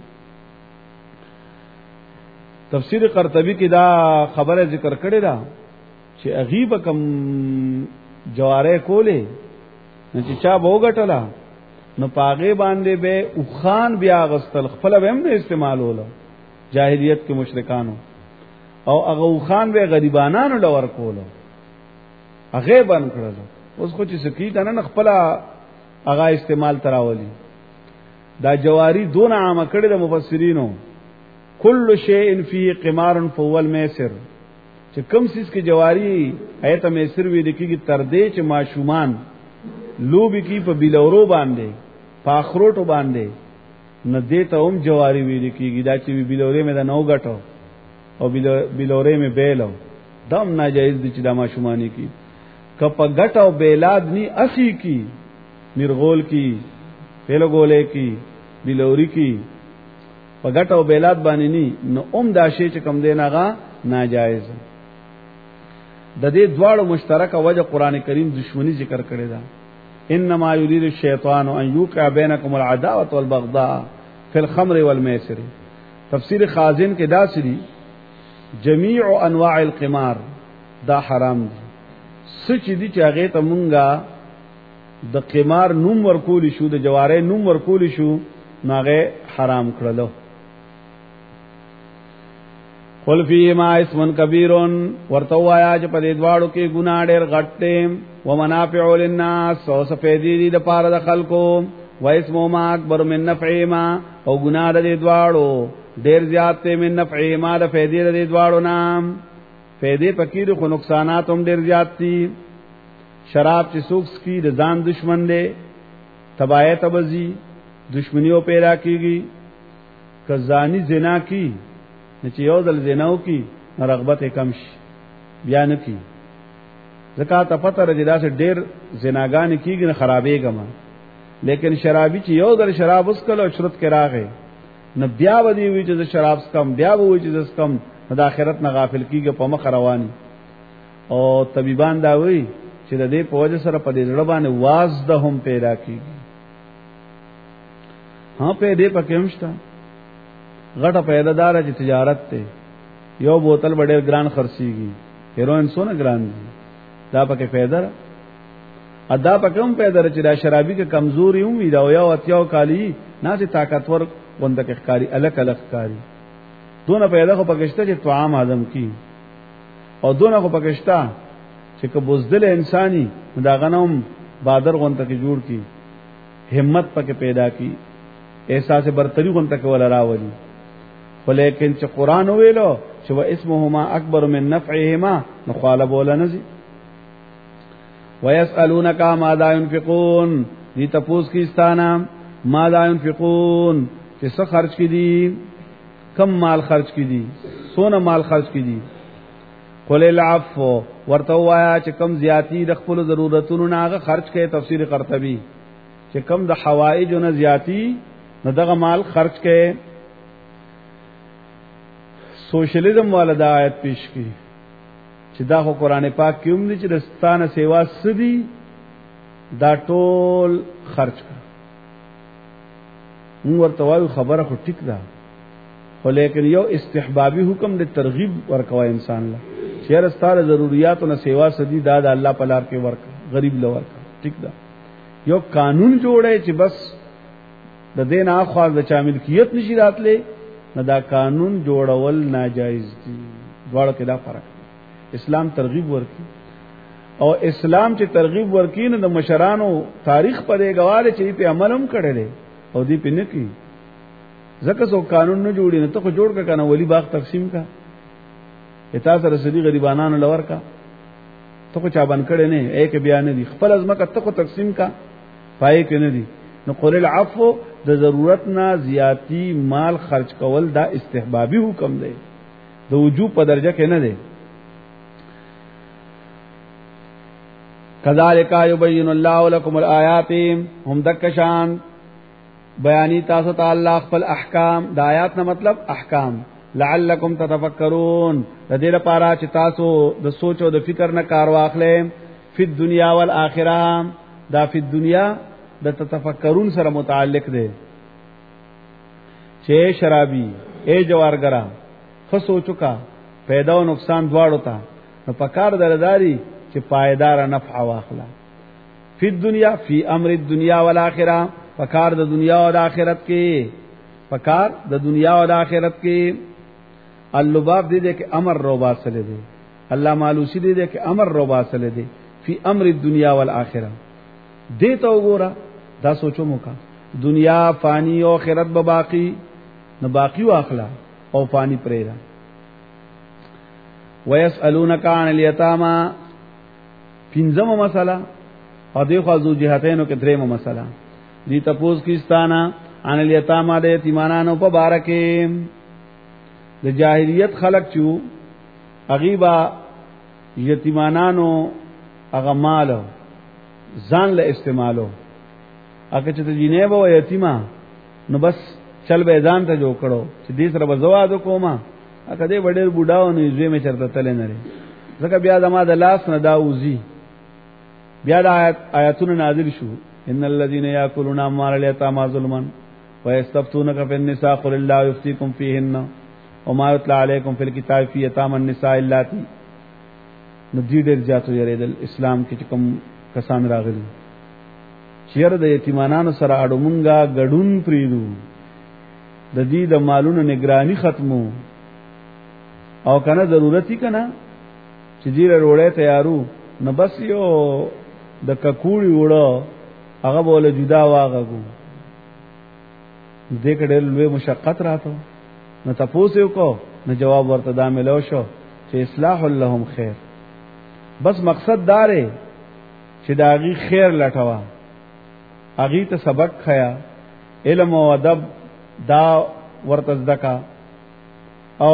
A: تفسیر قرطبی کې دا خبره ذکر کړې ده چې غیب کم جواره کوله چې چا وګټلا نو پاغه باندې به او خان بیا غستل خپل به هم استعمالوله جاهلیت کې مشرکانو او هغه خان به غریبانانو لور کوله هغه باندې کړل اوس خو چې سکیت نه خپل هغه استعمال تراولي دا جواری دون عامه کړی د مفسرینو کل شیء فی قمار فهو المیسر چې کوم سیس کې جواری ایت میسر وی لیکي تر دې چې ماشومان لوبي کی په بیلورو باندې پاخروټو باندې نه دې ته هم جواری وی لیکي دا چې بیلورې مې دا نو غټو او بیلورې مې بیلو دم ناجایز دي چې دا ماشومانی کی کپ غټو بیلاد ني اسی کی مرغول کی پیلو گولے کی بیلوری کی په غټو بیلاد باندې ني نو دا شی چې کم دیناغه ناجایز د دې دواړو مشترکه وجه قران کریم دشمنی ذکر کړی دا انما یرید الشیطان ان یوقع بینکم العداوه والبغضاء فی الخمر والمیسر تفسیر خازن کې دا سری جميع انواع القمار دا حرام دي سچ دي چې هغه ته مونږه د قمار نوم ورکول شو د جواره نوم ورکول شو ناغه حرام کړلو قل فیهما اسم کبیر ورتوایا چې په دې دواړو کې ګناه ډېر غټ دی ومنافع للناس او سفیدی دي د پاره د خلکو و اسمهما اکبر من نفعهما او ګناه د دواړو ډېر زیات دی من نفعهما د فیدی د دواړو نام فیدی پکې خو نقصانات هم ډېر زیات دي شراب چې سوکس کی د ځان دشمن دی تباہی تبزی دشمنیوں پیدا کیږي کزانی زنا کی چې یو ځل زناو کی رغبت کم شي بیان کی زکات پته رجدا سے ډیر زناګان کیږي نه خرابې گما لیکن شرابی چې یو ځل شراب وسکلو شرط کې راغې نه بیا ودی وی چې شراب کم بیا وی چې کم د آخرت نه غافل کیږي په مخ رواني او طبيبان دا وی چې د دې په وجه سره په دې ځړ باندې واز د هم پیدا کیږي ها په دې پکې همشتا غټه پیدا دار چې تجارت ته یو بوتل ډېر ګران خرڅيږي هیروین سونه ګران دي دا پکې پیدا ادا پکې هم پیدا چې دا شرابي کې کمزوري هم وي دا یو اتیاو کالی نه چې طاقتور بنده کې ښکاری الګ الګ ښکاری دونه پیدا خو پکشته چې طعام هضم کی او دونه خو پکشته چې که بوزدل انساني دا غنوم بادر غونته کې جوړ کی همت پکې پیدا کی احساس برتری غونته کې ولا راولي ولیکن چې قران ویلو چې و اسمهما اکبر من نفعهما نخالب ولا نزي ويسالونك ماذا ينفقون دي تپوس کی استانا ماذا ينفقون چې څه خرج کی دي کم مال خرج کی دي سونه مال خرج کی دي قل العفو ورته وایا چې کم زیاتی د خپل ضرورتونو نه خرج کړي تفسیر قرطبی چې کم د حوائج نه زیاتی نو دغه مال خرج کړي سوشلیزم والا دا آیت پیش کی چې دا خو قران پاک کې هم دي چې دستانه سیوا سدي دا ټول خرج کړه موږ ورته وایو خبره خو ټیک ده خو لیکن یو استحبابي حکم د ترغیب ورکوي انسان له چې رستاره ضرورتونو نه سیوا سدي دا د الله په لار کې ورک غریب لور ټیک ده یو قانون جوړه چې بس د دین اخواز د چا ملکیت نشي راتله نه دا قانون جوړول ناجایز دي. دواړو کې دا فرق. اسلام ترغیب ورکي او اسلام چې ترغیب ورکي نه د مشرانو تاریخ پرې غواړي چې په عمل هم کړي او دی په نکی زکه سو قانون نه جوړي نه ته خو جوړ کا کنه ولی باغ تقسیم کا اته سره سړي غریبانو لور کا ته خو چا باندې کړي نه ایک بیان دي خپل ازمکه ته خو تقسیم کا پای کې نه دي نو قول العفو د ضرورت نه زیاتی مال خرج کول دا استحبابي حکم دی د وجوب په درجه کې نه دی. کذالک یبین الله لكم الآیات هم دکشان بیانی تاسو ته الله خپل احکام د آیات نه مطلب احکام لعلکم تتفکرون د دې لپاره چې تاسو د سوچ او د فکر نه کار واخلئ فی الدنیا والآخرة دا فی الدنیا د تتفکرون سره متعلق دی چې شرابی اے جوارګرا خو سوچو کا پیدا او نقصان دواړو ته نو پکار درداری چې پایدار نفع واخلا فی الدنیا فی امر الدنیا والآخرة پکار د دنیا او د آخرت کې پکار د دنیا او د آخرت کې اللباب دې کې امر روبا سره دي الله مالوسی دې کې امر روبا سره دي فی امر الدنیا والآخرة دې ته وګوره دا سوچو موکا دنیا فانی او آخرت به باقی نو باقی واخلا او فانی پرېدا ويسألونك عن اليتامى پنځمه مسله او دغه ذو جهتینو کې دریمه مسله دي تپوس کیستانا ان الیتاما د یتیمانانو په بارکه د جاهلیت خلق چو غیبا یتیمانانو هغه مال ځان له استعمالو هغه چې جنې به یتیما نو بس چل به ځان ته جوړ کړو چې دې سره بزواد کوما هغه دې وړل بوډاو نه زوی می چرته تل نه لري ځکه بیا زما د لاس نه دا وزي بیا د آیاتونه نازل شو ان الذين ياكلون اموال اليتامى ظلما ويستفتونك في النساء قل الله يفتيكم فيهن وما يتلى عليكم في الكتاب في يتامى النساء اللاتي ندی ډیر جاتو یریدل اسلام کې کوم کسان راغلي چیر د یتیمانانو سره اډومنګا غډون پریدو د دې د مالونو نگرانی ختمو او کنه ضرورتي کنه چې دې وروړې تیارو نو بس یو د ککوړی وړو هغه بوله جدا واغو دې کډل لوی مشقت راته نو تاسو یو کو نو جواب ورته دا ملو شو چې اصلاح لهم خیر بس مقصد داره چې داغي خیر لټوا اغي ته سبق خیا علم او ادب دا ورته ځدکا او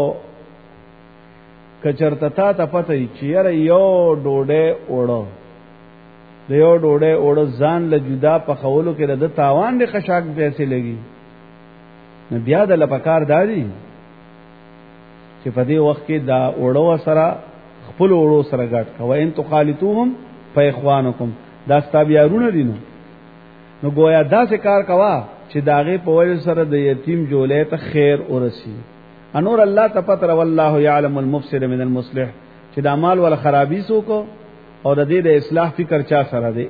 A: کچرتا تا پته چې یو ډوډه وړو د یو ډوډه وړو ځان له جدا په خولو کې د تاوان د خشاک پیسې لګي نو بیا د لپکار دادی چې په دې وخت کې دا وړو سره خپل وړو سره ګټ کوي ان تخالطوهم فاخوانکم دا ستابیارونه دي نو گویا دا څه کار کوا چې داغه په وجه سره د یتیم جولې ته خیر ورسی انور الله تپتر والله يعلم المفسد من المصلح چې د اعمال ول خرابې سوکو او د دې د اصلاح فکر چا سره دی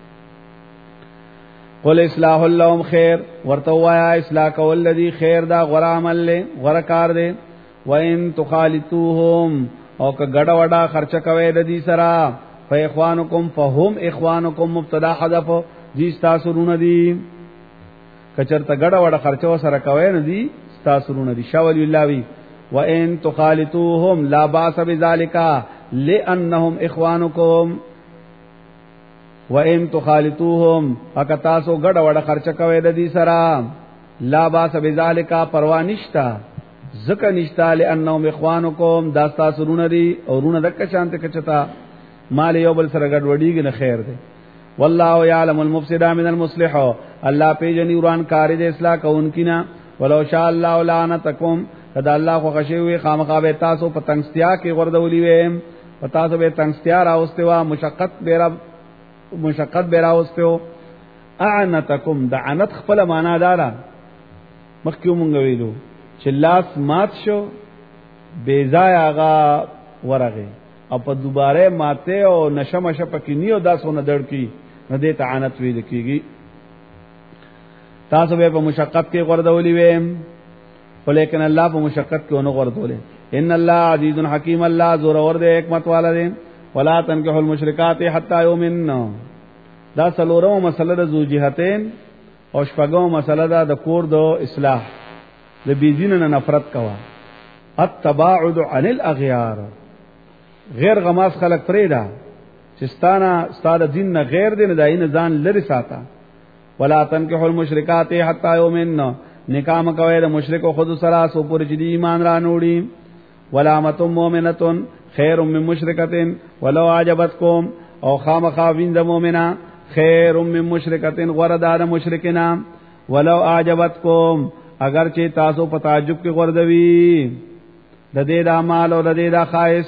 A: قل اصلاح لهم خیر ورته وایا اصلاح کول الذي خیر دا غره عمل له غره کار دی وان تخالطوهم او که ګډه وډا خرچه کوي د دې سره فاخوانکم فهم اخوانکم مبتدا حذف دي تاسو رونه دي کچرته ګډه وډا خرچه سره کوي نه دي تاسو رونه دي شاول الله وی وان تخالطوهم لا باس بذلك لانهم اخوانکم وان تخالطوهم اکتاسو ګډه وډه خرچه کوي د دې سره لا باس بذلك پروا نشتا زکه نشتا لانهم اخوانکم دا تاسو رونه دي او رونه دک شانته کچتا مال یو بل سره ګډ وډیږي نه خیر دی والله يعلم المفسد من المصلح الله پیجنی وران کار دې اصلاح کوونکینا ولو شاء الله لعنتکم کدا الله خو غشوي خامخابه تاسو په تنگستیا کې وردولي وې په تاسو به تنگستیا راوستوا مشقت به راوستو اعنتکم دعنت خپل معنا دارا مخکې مونږ ویلو چې لاس مات شو بیزای آغا ورغه او په دوباره ماته او نشمشه پکې نیو داسونه دړ کی نه دې تعنت ویل کیږي تاسو به په مشقت کې غردولې وې ولیکن الله په مشقت کې ونه غردولې. ان الله عزیز حکیم، الله زور اور دې حکمت والا دې. ولا تنكحوا المشركات حتى يؤمنوا. دا څلورمه مسله د زوجهتین او شپږمه مسله دا د کور د اصلاح د بیزین نه نفرت کوا. التباعد عن الاغيار، غیر غماس خلق پریدا چستانا استاد دین نه غیر دین داین ځان لری ساته. ولا تنكحوا المشركات حتى يؤمنوا، نکاح مکوئ د مشرک خود سره سو پورې چې ایمان را نوړي. ولا متم مؤمنه خیر من مشرکه ولو عجبتكم، او خامخا وین د مؤمنه خیر من مشرکه غردار مشرکنا ولو عجبتكم، اگر چې تاسو په تعجب کې غردوي د دې د اعمال او د دې د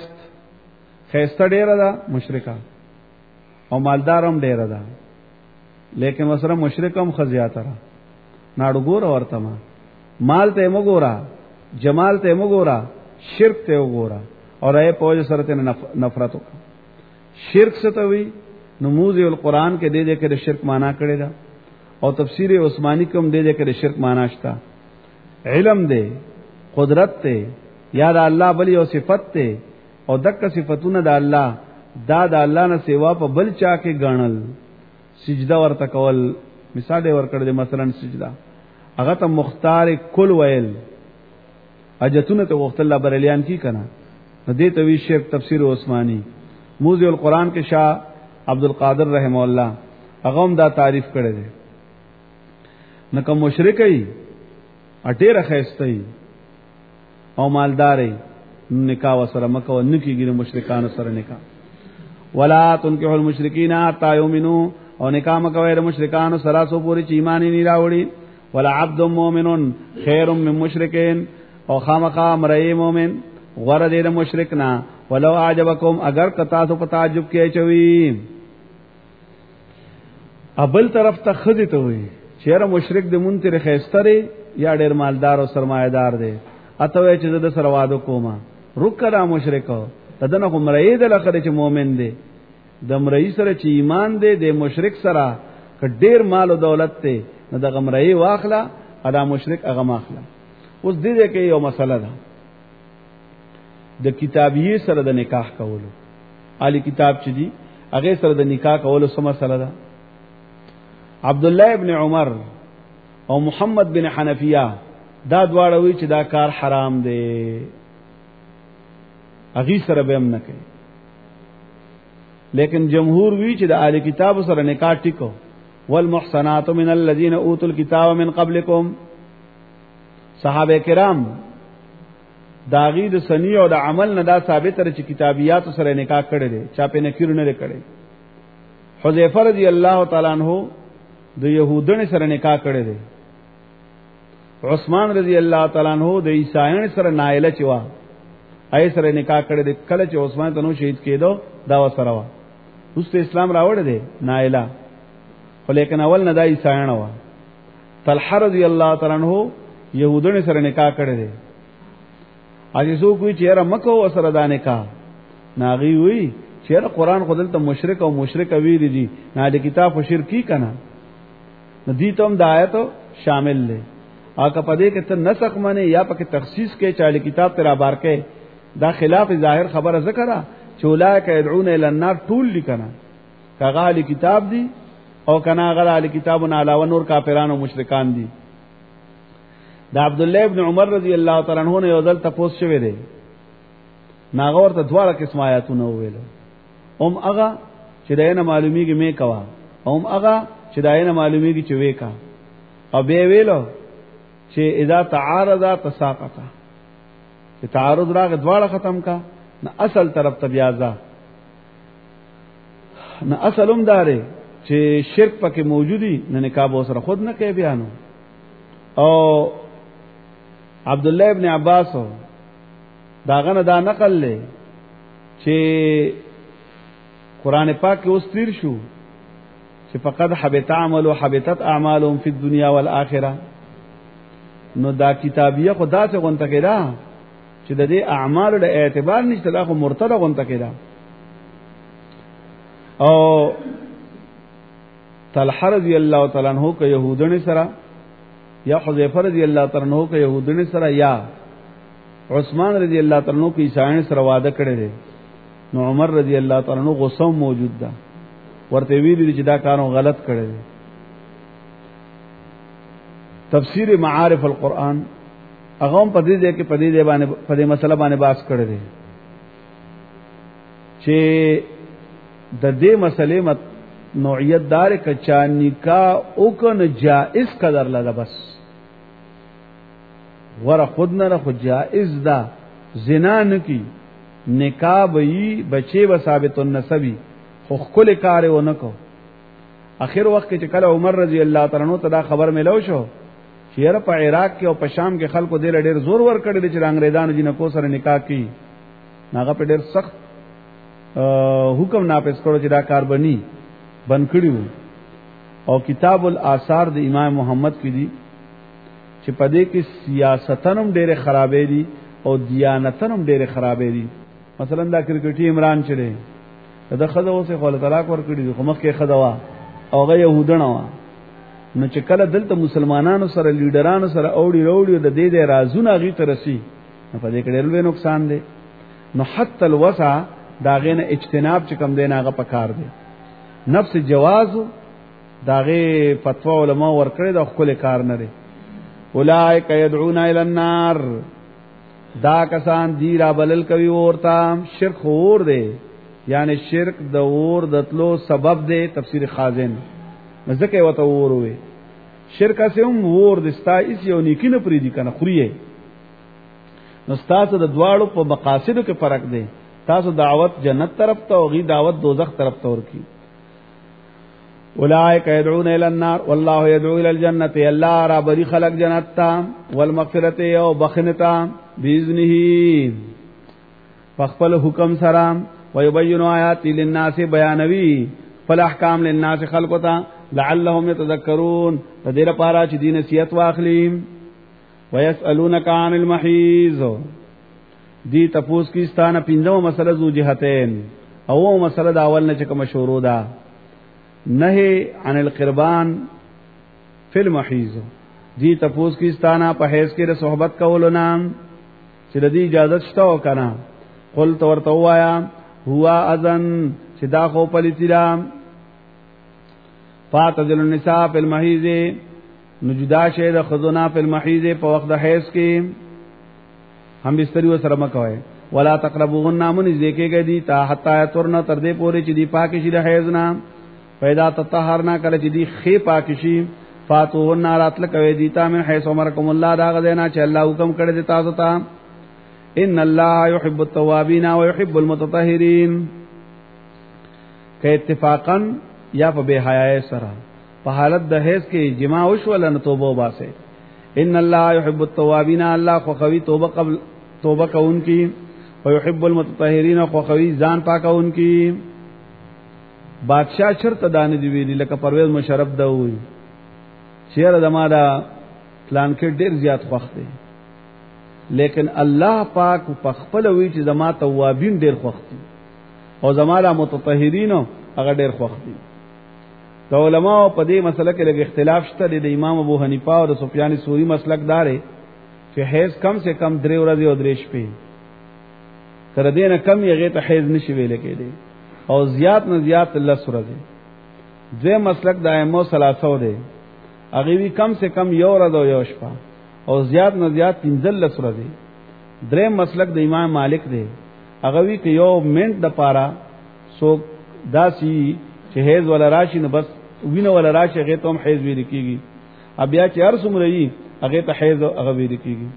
A: خیسته ډیره ده مشرکا او مالدارم ډیره ده، لیکن وسره مشرکم خزیاته را ناړو ګور ورته ما مال ته مګورا جمال ته مګورا شرک ته وګورا اور اے پوج سره ته نفرت وکړه. شرک ستوي نموذ القرآن کې دې دې کې شرک معنا کړی دا او تفسیر عثماني کوم دې دې کې شرک معنا شتا. علم دې قدرت ته یا د الله بلی او صفت ته او دک صفاتونه د الله دا د الله نه سیوا په بل چا کې غنل. سجده ورته کول مثال دې ورکړ دې مثلا سجده هغه ته مختار کل ویل اجتونه ته وخت الله بریلیان کی کنا دې ته وی شرک. تفسیر عثماني موزی القرآن کې شاه عبد القادر رحم الله هغه هم دا تعریف کړی دی. نو کوم مشرک ای اټیره خېستای او مالدارې نکاح وسره مکو نکیږي مشرکان سره نکاح. ولا تنكحوا المشرکین حتى يؤمنوا، او نکاح مکوئ د مشرکان سره سو پوری چې ایمان نه راوړي. ولا عبد مؤمن خیر من مشرکین، او خامخا امرئ مؤمن غره دې د مشرک نه ولو اعجبکم، اگر کتا سو په تعجب کې چوي. ابل طرف ته خدي ته وي چیرې مشرک د مونته خېستره یا ډېر مالدار او سرمایدار دی اته وای چې د سره واده کومه رکړه مشرک تدنه عمرې د لخر چې مؤمن دی د امرې سره چې ایمان دی د مشرک سره ک ډېر مال او دولت ته نو د امرې واخلا ادا مشرک هغه ماخلا. اوس دې کې یو مسله ده د کتابیه سره د نکاح کولو. علی کتاب چې دی هغه سره د نکاح کولو سم مسله ده. عبد الله ابن عمر او محمد بن حنفیه دا دواړه وی چې دا کار حرام دی، اغي سره به هم نه کوي. لیکن جمهور وی چې د اهل کتاب سره نکاح ټیکو. والمحصنات من الذين اوتوا الكتاب من قبلكم، صحابه کرام داغي د سنی او د عمل نه دا ثابت تر چې کتابیات سره نکاح کړي دي، چا په نکیر نه کړي. حذیفه رضی الله تعالی عنہ د يهودانو سره نکاح کړي دي. عثمان رضی الله تعالی عنہ د عیسایانو سره نایله چوا ای سره نکاح کړي دي. کله چې عثمان تنو شهید کېدو دا وسره وا اوس اسلام راوړ دي نایله، ولیکن اول نه د عیسایانو وا. طلحه رضی الله تعالی عنہ يهودانو سره نکاح کړي دي. اجازه کوئی چیرې مکو سره دا نکاح ناغي وی چیرې قران خدل ته مشرک او مشرک وی دي نه د کتاب او شرکی کنا ندی تم د آیت شامل لے آکا پدے کہ ته نسخ منه یا پک تخصیص کې چاله کتاب تیرا بار کې دا خلاف ظاهر خبره ذکره چولا کې يدعون الى النار طول لکنا کاغه علی کتاب دی او کنا غره علی کتابنا علاوه نور کافرانو او مشرکان دی. دا عبد الله ابن عمر رضی الله تعالی عنہ نے یوذل تپوس شوی دی ناغور ته دواړه قسم آیاتونه ویل. اغا چې دینه معلومیږي مې کوا اغا چې دینه معلومیږي چې وېکا او به ویلو چې اذا تعارض تساقط، چې تعارض راغ دواړه ختم کا نه اصل طرف ته بیا ځه نه اصلم داره چې شرک پکې موجودی نه نکاح سره خود نه کوي بیانو. او عبد الله ابن عباس داغه نه دا نقل لې چې قران پاک کې اوس تیر شو چې فقط حبط عمل او حبطت اعمالهم فی الدنيا والآخرة. نو دا کتابیه خدا څخه غونته کړه چې د دې اعمال له اعتبار نشته، دا خو مرتد غونته کړه. او طلحه رضی الله تعالی عنہ کو يهودانو سره یا حذیفه رضی الله تعالی عنہ کې يهودن سره یا عثمان رضی الله تعالی عنہ کې عیسایان سره وعده کړی دی نو عمر رضی الله تعالی عنہ غصه موجود ده ورته ویلي چې دا کارو غلط کړی دی. تفسیر معارف القرآن هغه هم پدې ده کې پدې باندې پدې مسله باندې بحث کړی دی چې د دې مسلې نوعیت دار کچا نکاح او کنه جائز قدر لده بس ور خود نه خو جائز ده زنا نکی نکاح وی بچي و ثابت النسبی خو خپل کار و نکو. اخر وخت چې کله عمر رضی الله تعالی عنہ ته دا خبر ملو شو چې په عراق کې او په شام کې خلکو دې ډېر زور ور کړی چې انګريزانو جنکو سره نکاح کی ناغه په ډېر سخت حکم نافذ کړو چې دا کار بني بند کړیو. او کتاب الاثار د امام محمد کې دي چې پدې کې سیاستنم ډېر خرابې دي او دیانتنم ډېر خرابې دي. مثلا دا کرکټي عمران چره دا خدای اوسه خپل طلاق ور کړی خو مخ کې خدوا او غي يهودانه وا نو چې کله دلته مسلمانانو سره لیډرانو سره اوړي وروړي د دې د رازونه غي ترسي په دې کې ډېر لوی نقصان دی. نو حتی الوسع داغه نه اجتناب چې کم دین هغه پکار دی. نفس جواز داغه فتوا علما ور کړی د خپل کار نه لري. اولائک يدعون الى النار دا کسان دی را بلل کوي ورتا شرک اور دی یعنی شرک د اور دتلو سبب دی. تفسیر خازن مزکه وته اور وي شرک اسهم اور دستا اس یو نیکی نه پری دي کنه خوري نو تاسو د دواړو په مقاصدو کې فرق دی. تاسو دعوت جنت طرف ته او غي دعوت دوزخ طرف ته ورکی. اولئک يدعون الى النار والله يدعو الى الجنه الله را بری خلق جنت تا والمغفرت او بخنتا باذنه فخپل حکم سره ويبين آیات للناس بیانوی فالاحکام للناس خلقتا لعلهم يتذكرون دیر پارا چې دین نصیحت واخلیم. ويسالونك عن المحيض دی تپوس کی ستانه پینځمه مسله زو جهتين او مسله دا اول نه چې کوم شروع ده نهي عن القربان فی المحیض دی تپوس کی ستانه په حیض کې صحبت کولو نام چې د دې اجازه شته او کنه قل ورته وایا هوا اذن چې دا خو پلیتیرا فاتذل النساء فی المحیض نجدا شه د خذنا فی المحیض په وخت د حیض کې هم بستری و سره مکوي ولا تقربوهن من ذکرګه دي تا حتا ترنا تر دې پورې چې دی پاک شي د حیض نه پیدا تطهرنا کله چې دی خې پاک شي فاتوهن راتل کوي دي تا من حيث امركم الله دا غدینا چې الله حکم کړی دی تاسو ته. ان الله يحب التوابين ويحب المتطهرين که اتفاقا یا په بے حیاي سره په حالت د حیض کې جما وشول نه توبه وباسه. ان الله يحب التوابين الله خو خوي توبه قبل توبه کوونکی او يحب المتطهرين خو خوي ځان پاکونکی. بادشاہ شرط دانه دی ویلی لکه پرویز مشرف دا وی چیرې دمادا پلان کې ډیر زیات وخت دی لیکن الله پاک په خپل وی چې زما توابین ډیر وخت دي او زما متطهرین هغه ډیر وخت دي. د علماء په دې مسله کې لږ اختلاف شته. د امام ابو حنیفه او د سفیان ثوری مسلک دار چې حیض کم سے کم 3 ورځې او 3 شپې تر دې نه کم یې ته حیض نشي ویل کېږي او زیات نه زیات الله سره دی. دې مسلک د ائمه ثلاثه دی هغه وی کم سے کم یو ورځ او یو شپه او زیات نه زیات 15 سره دی. درې مسلک د امام مالک دی هغه وی ک یو منټ د پاره سو داسي چې حیض ولا راشي نو بس وینه ولا راشي هغه ته هم حیض ویل کیږي. بیا چې هر څومره یې هغه ته حیض هغه ویل کیږي.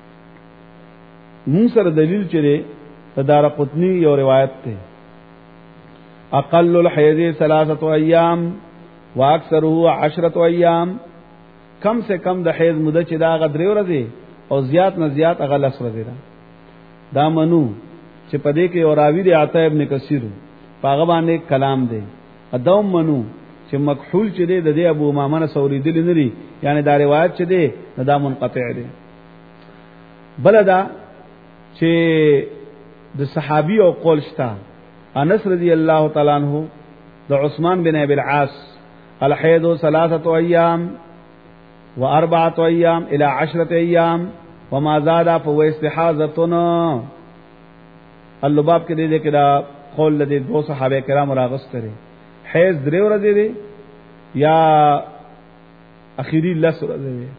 A: مون سره دلیل چره دارقطنی یو روایت ته اقل الحیض 3 ایام واکثره 10 ایام کم سے کم د حیض مده چې دا غ 3 ورځې او زیات نه زیات هغه 10 ورځې دا منو چې پدې کې اوراوی دی عطا ابن کثیر پاغه باندې کلام دی ادم منو چې مکحول چې دی د ابو امامه سوری دل نری یعنی دا روایت چې دی دا منقطع دی. بلدا چې د صحابي او قول شتا انس رضی الله تعالی عنہ د عثمان بن ابي العاص الحيض 3 ایام و4 ایام الى 10 ایام وما زاد فهو استحاضتنا. اللباب کې دې کې دا قول د دو صحابه کرام راغس کړي حیض 3 ورځې دي یا اخیری 10 ورځې دي.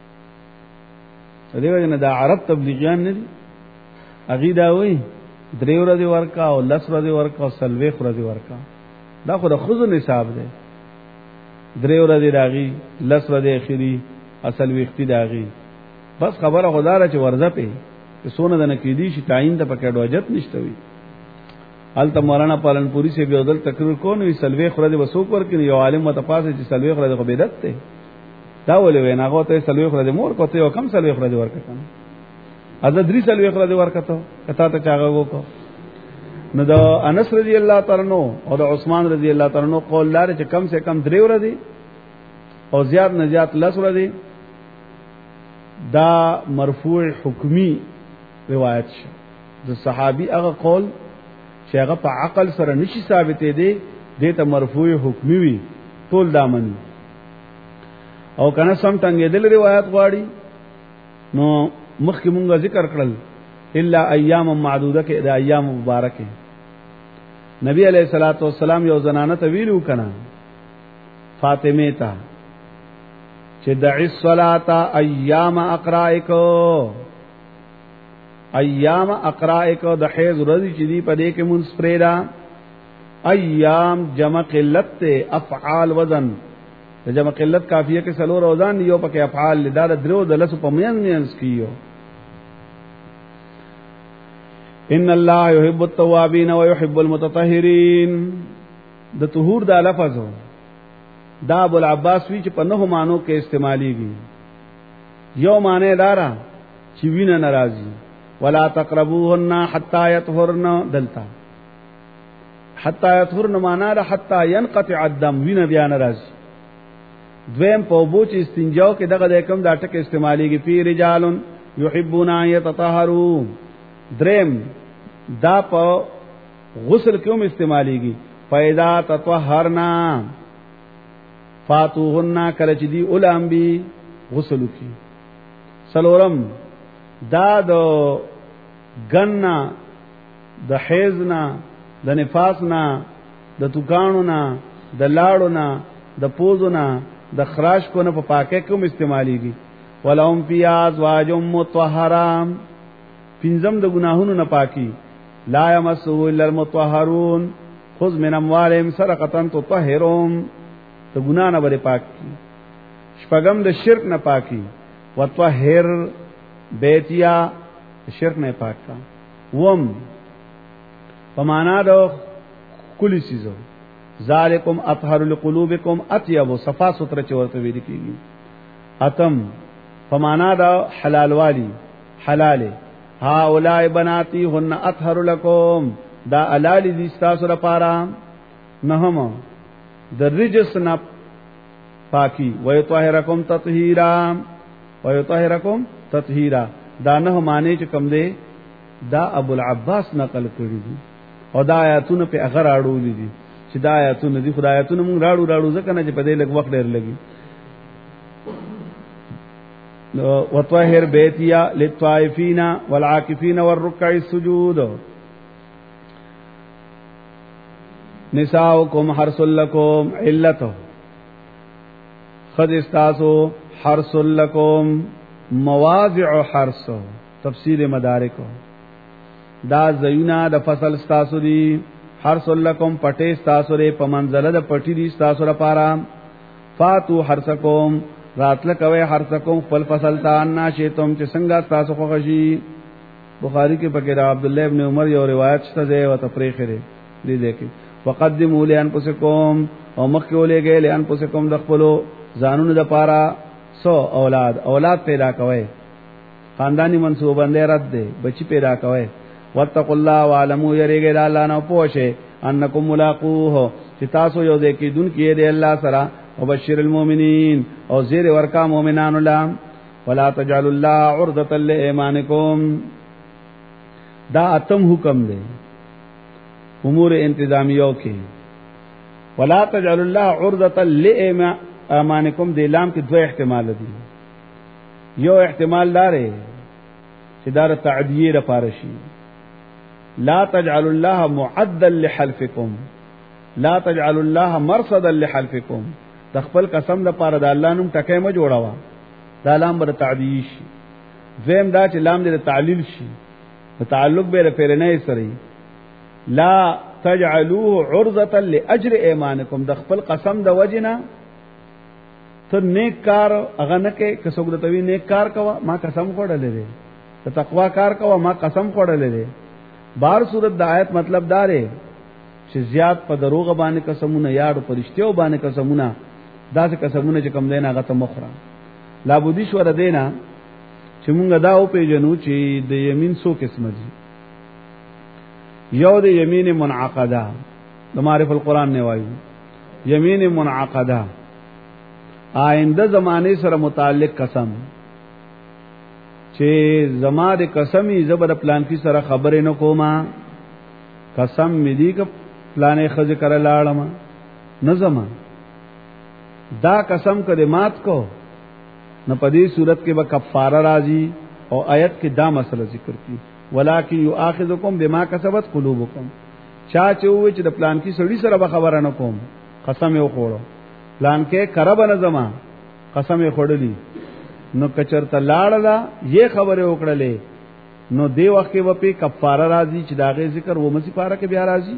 A: دیو جن دا عرب تبلیغیان نه دي اغي دا وای 3 ورځې ورکا او 10 ورځې ورکا او 30 ورځې ورکا. دا خو د خزو نصاب دی. 3 ورځې داغي 10 ورځې اخیری اصل وختي داغي. بس خبره خداره چې ورځه په چې سونه د نکیدی شي تعین د پکې ډوجت نشته وي. الته مولانا پالنپوری سے به بدل تقریر کو نو سلوي خرده وسوک ورکړي یو عالم متپاسه چې سلوي خرده کو بدعت ته دا ولې وینا غوته سلوي خرده مور کوته او کم سلوي خرده ورکړه اذا درې سلوي خرده ورکړه کته ته چاغه وکړه. نو دا انس رضی الله تعالی عنہ او دا عثمان رضی الله تعالی عنہ قول لار چې کم سے کم 3 ورځې او زیات نه زیات 10 ورځې دا مرفوع حکمی روایت شه. د صحابي هغه قول چې هغه په عقل سره نشي ثابتې دي د ته مرفوع حکمی وي ټول دامن او کنه سم څنګه دل روایت غواړي نو مخکې مونږه ذکر کړل الا ایام معدوده کې د ایام مبارکه نبی علیہ الصلوۃ والسلام یو زنانه ته ویلو کنه فاطمه ته چې دعی الصلاۃ ایام اقرائکو ایام اقرائکو د حیض ورځې چې دی په دې کې مونږ پرېدا ایام جمع قلت افعال وزن د جمع قلت کافیه کې سلو روزان یو پکې افعال لدار درو د لسو په مینس کیو. ان الله يحب التوابین ويحب المتطهرین. د طهور دا لفظ دا ابو العباس وی چې په نهو مانو کې استعماليږي. یو معنی دارا چې وینه ناراضي ولا تقربوهن حتى يطهرن دلتا حتى يطهرن معنا ده حتى ينقطع الدم وینه بیا ناراضي. دویم په بوچ استنجاو کې دغه د کوم دا ټکه استعماليږي پی رجالن يحبون ان يتطهروا. دریم دا په غسل کوم استعماليږي فاذا تطهرنا فاتوهن کله چې دی اولام بي غسل کی. سلورم دا د غنا د حیزنا د نفاسنا د توکانونا د لاړونا د پوزونا د خراش کو نه په پاکه کوم استعماليږي. ولهم فی ازواج مطهرام. پنځم د ګناهونو نه پاکي لا یمسو الا المطهرون خذ من اموالهم صدقه تطهرهم د ګنا نه بری پاکي. شپږم د شرک نه پاکي وطهر بیتیا شرک نه پاکا. وم پمانا دو کلی چیزو ذالکم اطهر لقلوبکم اطیب صفا ستر چورته ویل کیږي. اتم پمانا دا حلال والی حلال هؤلاء بناتی هن اطهر لكم دا حلال دي تاسو لپاره. نهم د رجس نه پاکی ويطهرکم تطهیرا ويطهرکم تطهیرا. دا نه معنی چې کوم دی دا ابو العباس نقل کړی دي او دا آیاتونه په اخر اړولې دي چې دا آیاتونه دي خدای آیاتونه مونږ راړو ځکه نه چې په دې لږ وخت ډېر لګي. وطهر بیتیا للطائفین والعاکفین والرکع السجود. نساؤکم حرث لکم علته خد استاسو حرث لکم مواضع حرث تفسیر مدارک دا زینا د فصل استاسو دی حرث لکم پټه استاسو ری په منزله د پټی دی استاسو لپاره. فاتو حرثکم راتل کوي حرثکم خپل فصل تا ناشیتم چې څنګه استاسو خوږی. بخاری کې پکې دا عبد الله ابن عمر یو روایت شته دی او تفریح لري دې دیکي وقدموا لانفسکم او مخکولې گئے لانفسکم د خپل ځانونو د پاره سو اولاد پیدا کوي. خاندانی منصوبه باندې رد دی بچی پیدا کوي. واتقوا الله واعلموا يرجى الله نو پوښه انکم ملاقوه چې تاسو یو ځای کې دن کې دی الله سره. وبشر المؤمنین او زیر ورکا مؤمنان الله. ولا تجعلوا الله عرضه لایمانکم. دا اتم حکم دی امور انتظامیو کې. ولا تجعلوا الله عرضه لایمانکم دی لام کې دوه احتمال دي. یو احتمال داره چې دار تعدیه لپاره شي. لا تجعلوا الله معدا لحلفکم، لا تجعلوا الله مرصدا لحلفکم. د خپل قسم لپاره د الله نوم ټکای ما جوړاوه، دا لام بر تعدیه شي. زم دا چې لام دې تعلیل شي، تعلق به پیرنه سره. لا تجعلوه عرضه لاجر ایمانکم، د خپل قسم د وجنا ته نیک کار هغه نه کې کڅوګ د توی نیک کار کوا ما قسم خوړلې دي، ته تقوا کار کوا ما قسم خوړلې دي. بار صورت د آیت مطلب دا دی چې زیات په دروغ باندې قسمونه یاړو پرشتیو باندې قسمونه داسې قسمونه چې کم دین هغه ته مخره. لا بودیش ور دینا چې مونږ دا او پیژنو چې د یمین سو قسم دي. یو د یمین منعقده د معرفت القرآن نه وایي، یمین منعقده آئنده زمانه سره متعلق قسم چې زما د قسمی زبر پلان کی سره خبرې نه کومه، قسم می دی ک پلانې خځه کړه لاړم نه زما دا قسم کړه مات کو نه پدې صورت کې به کفاره راځي. او آیت کې دا مسله ذکر کی ولکن یؤاخذکم بما کسبت قلوبکم. چا چې وې چې د پلان کی سړی سره به خبره نه کوم، قسم یې خوړو پلان کې کرب نه زما قسم یې خوړلی، نو کچرته لاړلا یہ خبره وکړلې نو دی وخت کې وپی کفاره راځي چې داغه ذکر و مسی پاره کې بیا راځي.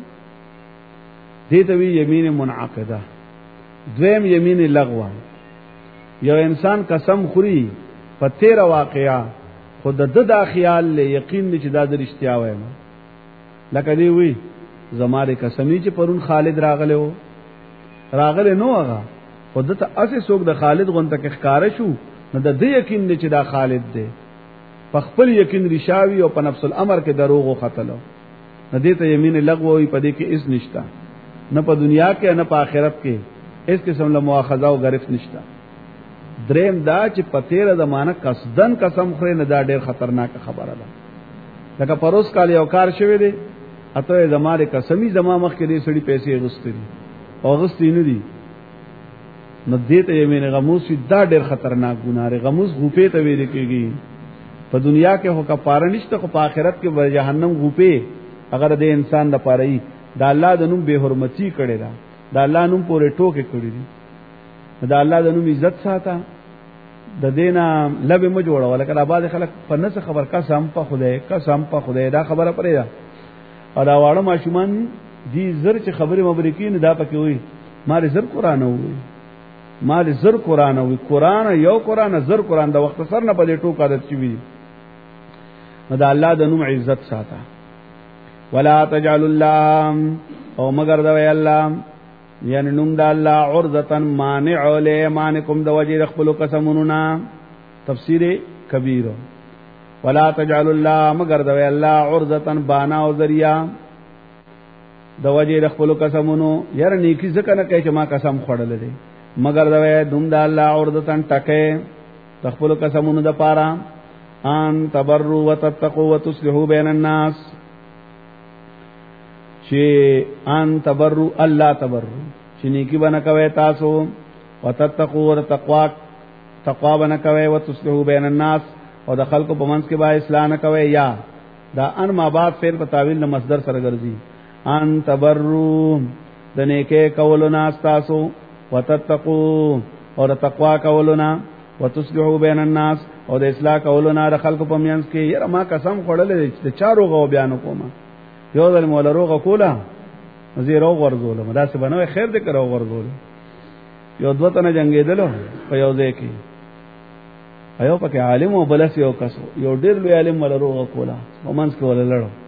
A: دې ته وی یمین منعقده. دویم یمین لغو، یو انسان قسم خوري په 13 واقعیا خود د خیال له یقین چې دا د رښتیا وایم، لکه دی وی زماره قسمی چې پرون خالد راغله نو هغه خود ته اسه څوک د خالد غونته کې ښکارا شو، نو د دې یقین چې دا خالد دی، په خپل یقین رشاوی او په نفس الامر کې دروغ او خطلو، نو دې ته یمین لغو وي. په دې کې اس نشتا، نه په دنیا کې نه په آخرت کې اس قسم له مؤاخذه او گرفت نشتا. دریم دا چې په 13 زمانہ قصدن قسم خوري نه، دا ډېر خطرناک خبره ده. لکه پروس کال یو کار شوی دی، اته زماره قسمی زما مخ کې دې سړي پیسې غوستي او غوستي نه دي، نو دې ته یمین غموس دا ډېر خطرناک ګناه دی. غموس غوپې ته ویل کېږي. په دنیا کې هو کفاره نشته، خو په آخرت کې به جهنم غوپې اگر د انسان د پاره ای دا الله د نوم به حرمتي کړي دا، دا الله نوم پورې ټوکې کړي دي، دا الله د نوم عزت ساته، د دینا لبه مو جوړه ولکه آباد خلک په نس خبر قسم په خدای، قسم په خدای دا خبره پرې ده. او دا واړه ماشومان دي زر چې خبره مبرکین دا پکې وي ماره زر قران وي، مال زر قران او قران یو قران زر قران د وخت سر نه بلې ټوک عادت چي وي. دا الله د نوم عزت ساته. ولا تجعل الله او مگر دا وی الله یعنی نوم د الله عرضه مانع لایمانکم د وجه خپل قسمونو. تفسیر کبیر. ولا تجعل الله مگر دا وی الله عرضه بانا او ذریعہ د وجه خپل قسمونو، یاره نیکی ځکه نه کوي چې ما قسم خوړل دي، مگر دا وی دوم د الله عرضتن ټکه تخپل قسمونو د پاره. ان تبروا وتتقوا وتصلحوا بین الناس، چې ان تبروا الله تبروا چې نیکی بنه کوي تاسو، وتتقوا تقوا بنه کوي، وتصلحوا بین الناس او د خلکو په منځ کې با اصلاح نه کوي. یا دا ان ما بعد فعل په تعویل د مصدر سره ګرځي. ان تبروا د نیکه کولنا تاسو، وتتقوا اور تقوا کولنا، وتصلحوا بین الناس او د اصلاح کولنا د خلکو په منځ کې. یره ما قسم خوړلې د چارو غو بیان کوم، یو ځل مولا روغه کوله زیرو ورزول دا څه بنوي خیر دې کرو ورزول. یو دوته نه جنگیدلو په یو ځای کې، ایو پکې عالم او بلس یو کس، یو ډیر لوی عالم مولا روغه کوله په منځ کې ولا لړو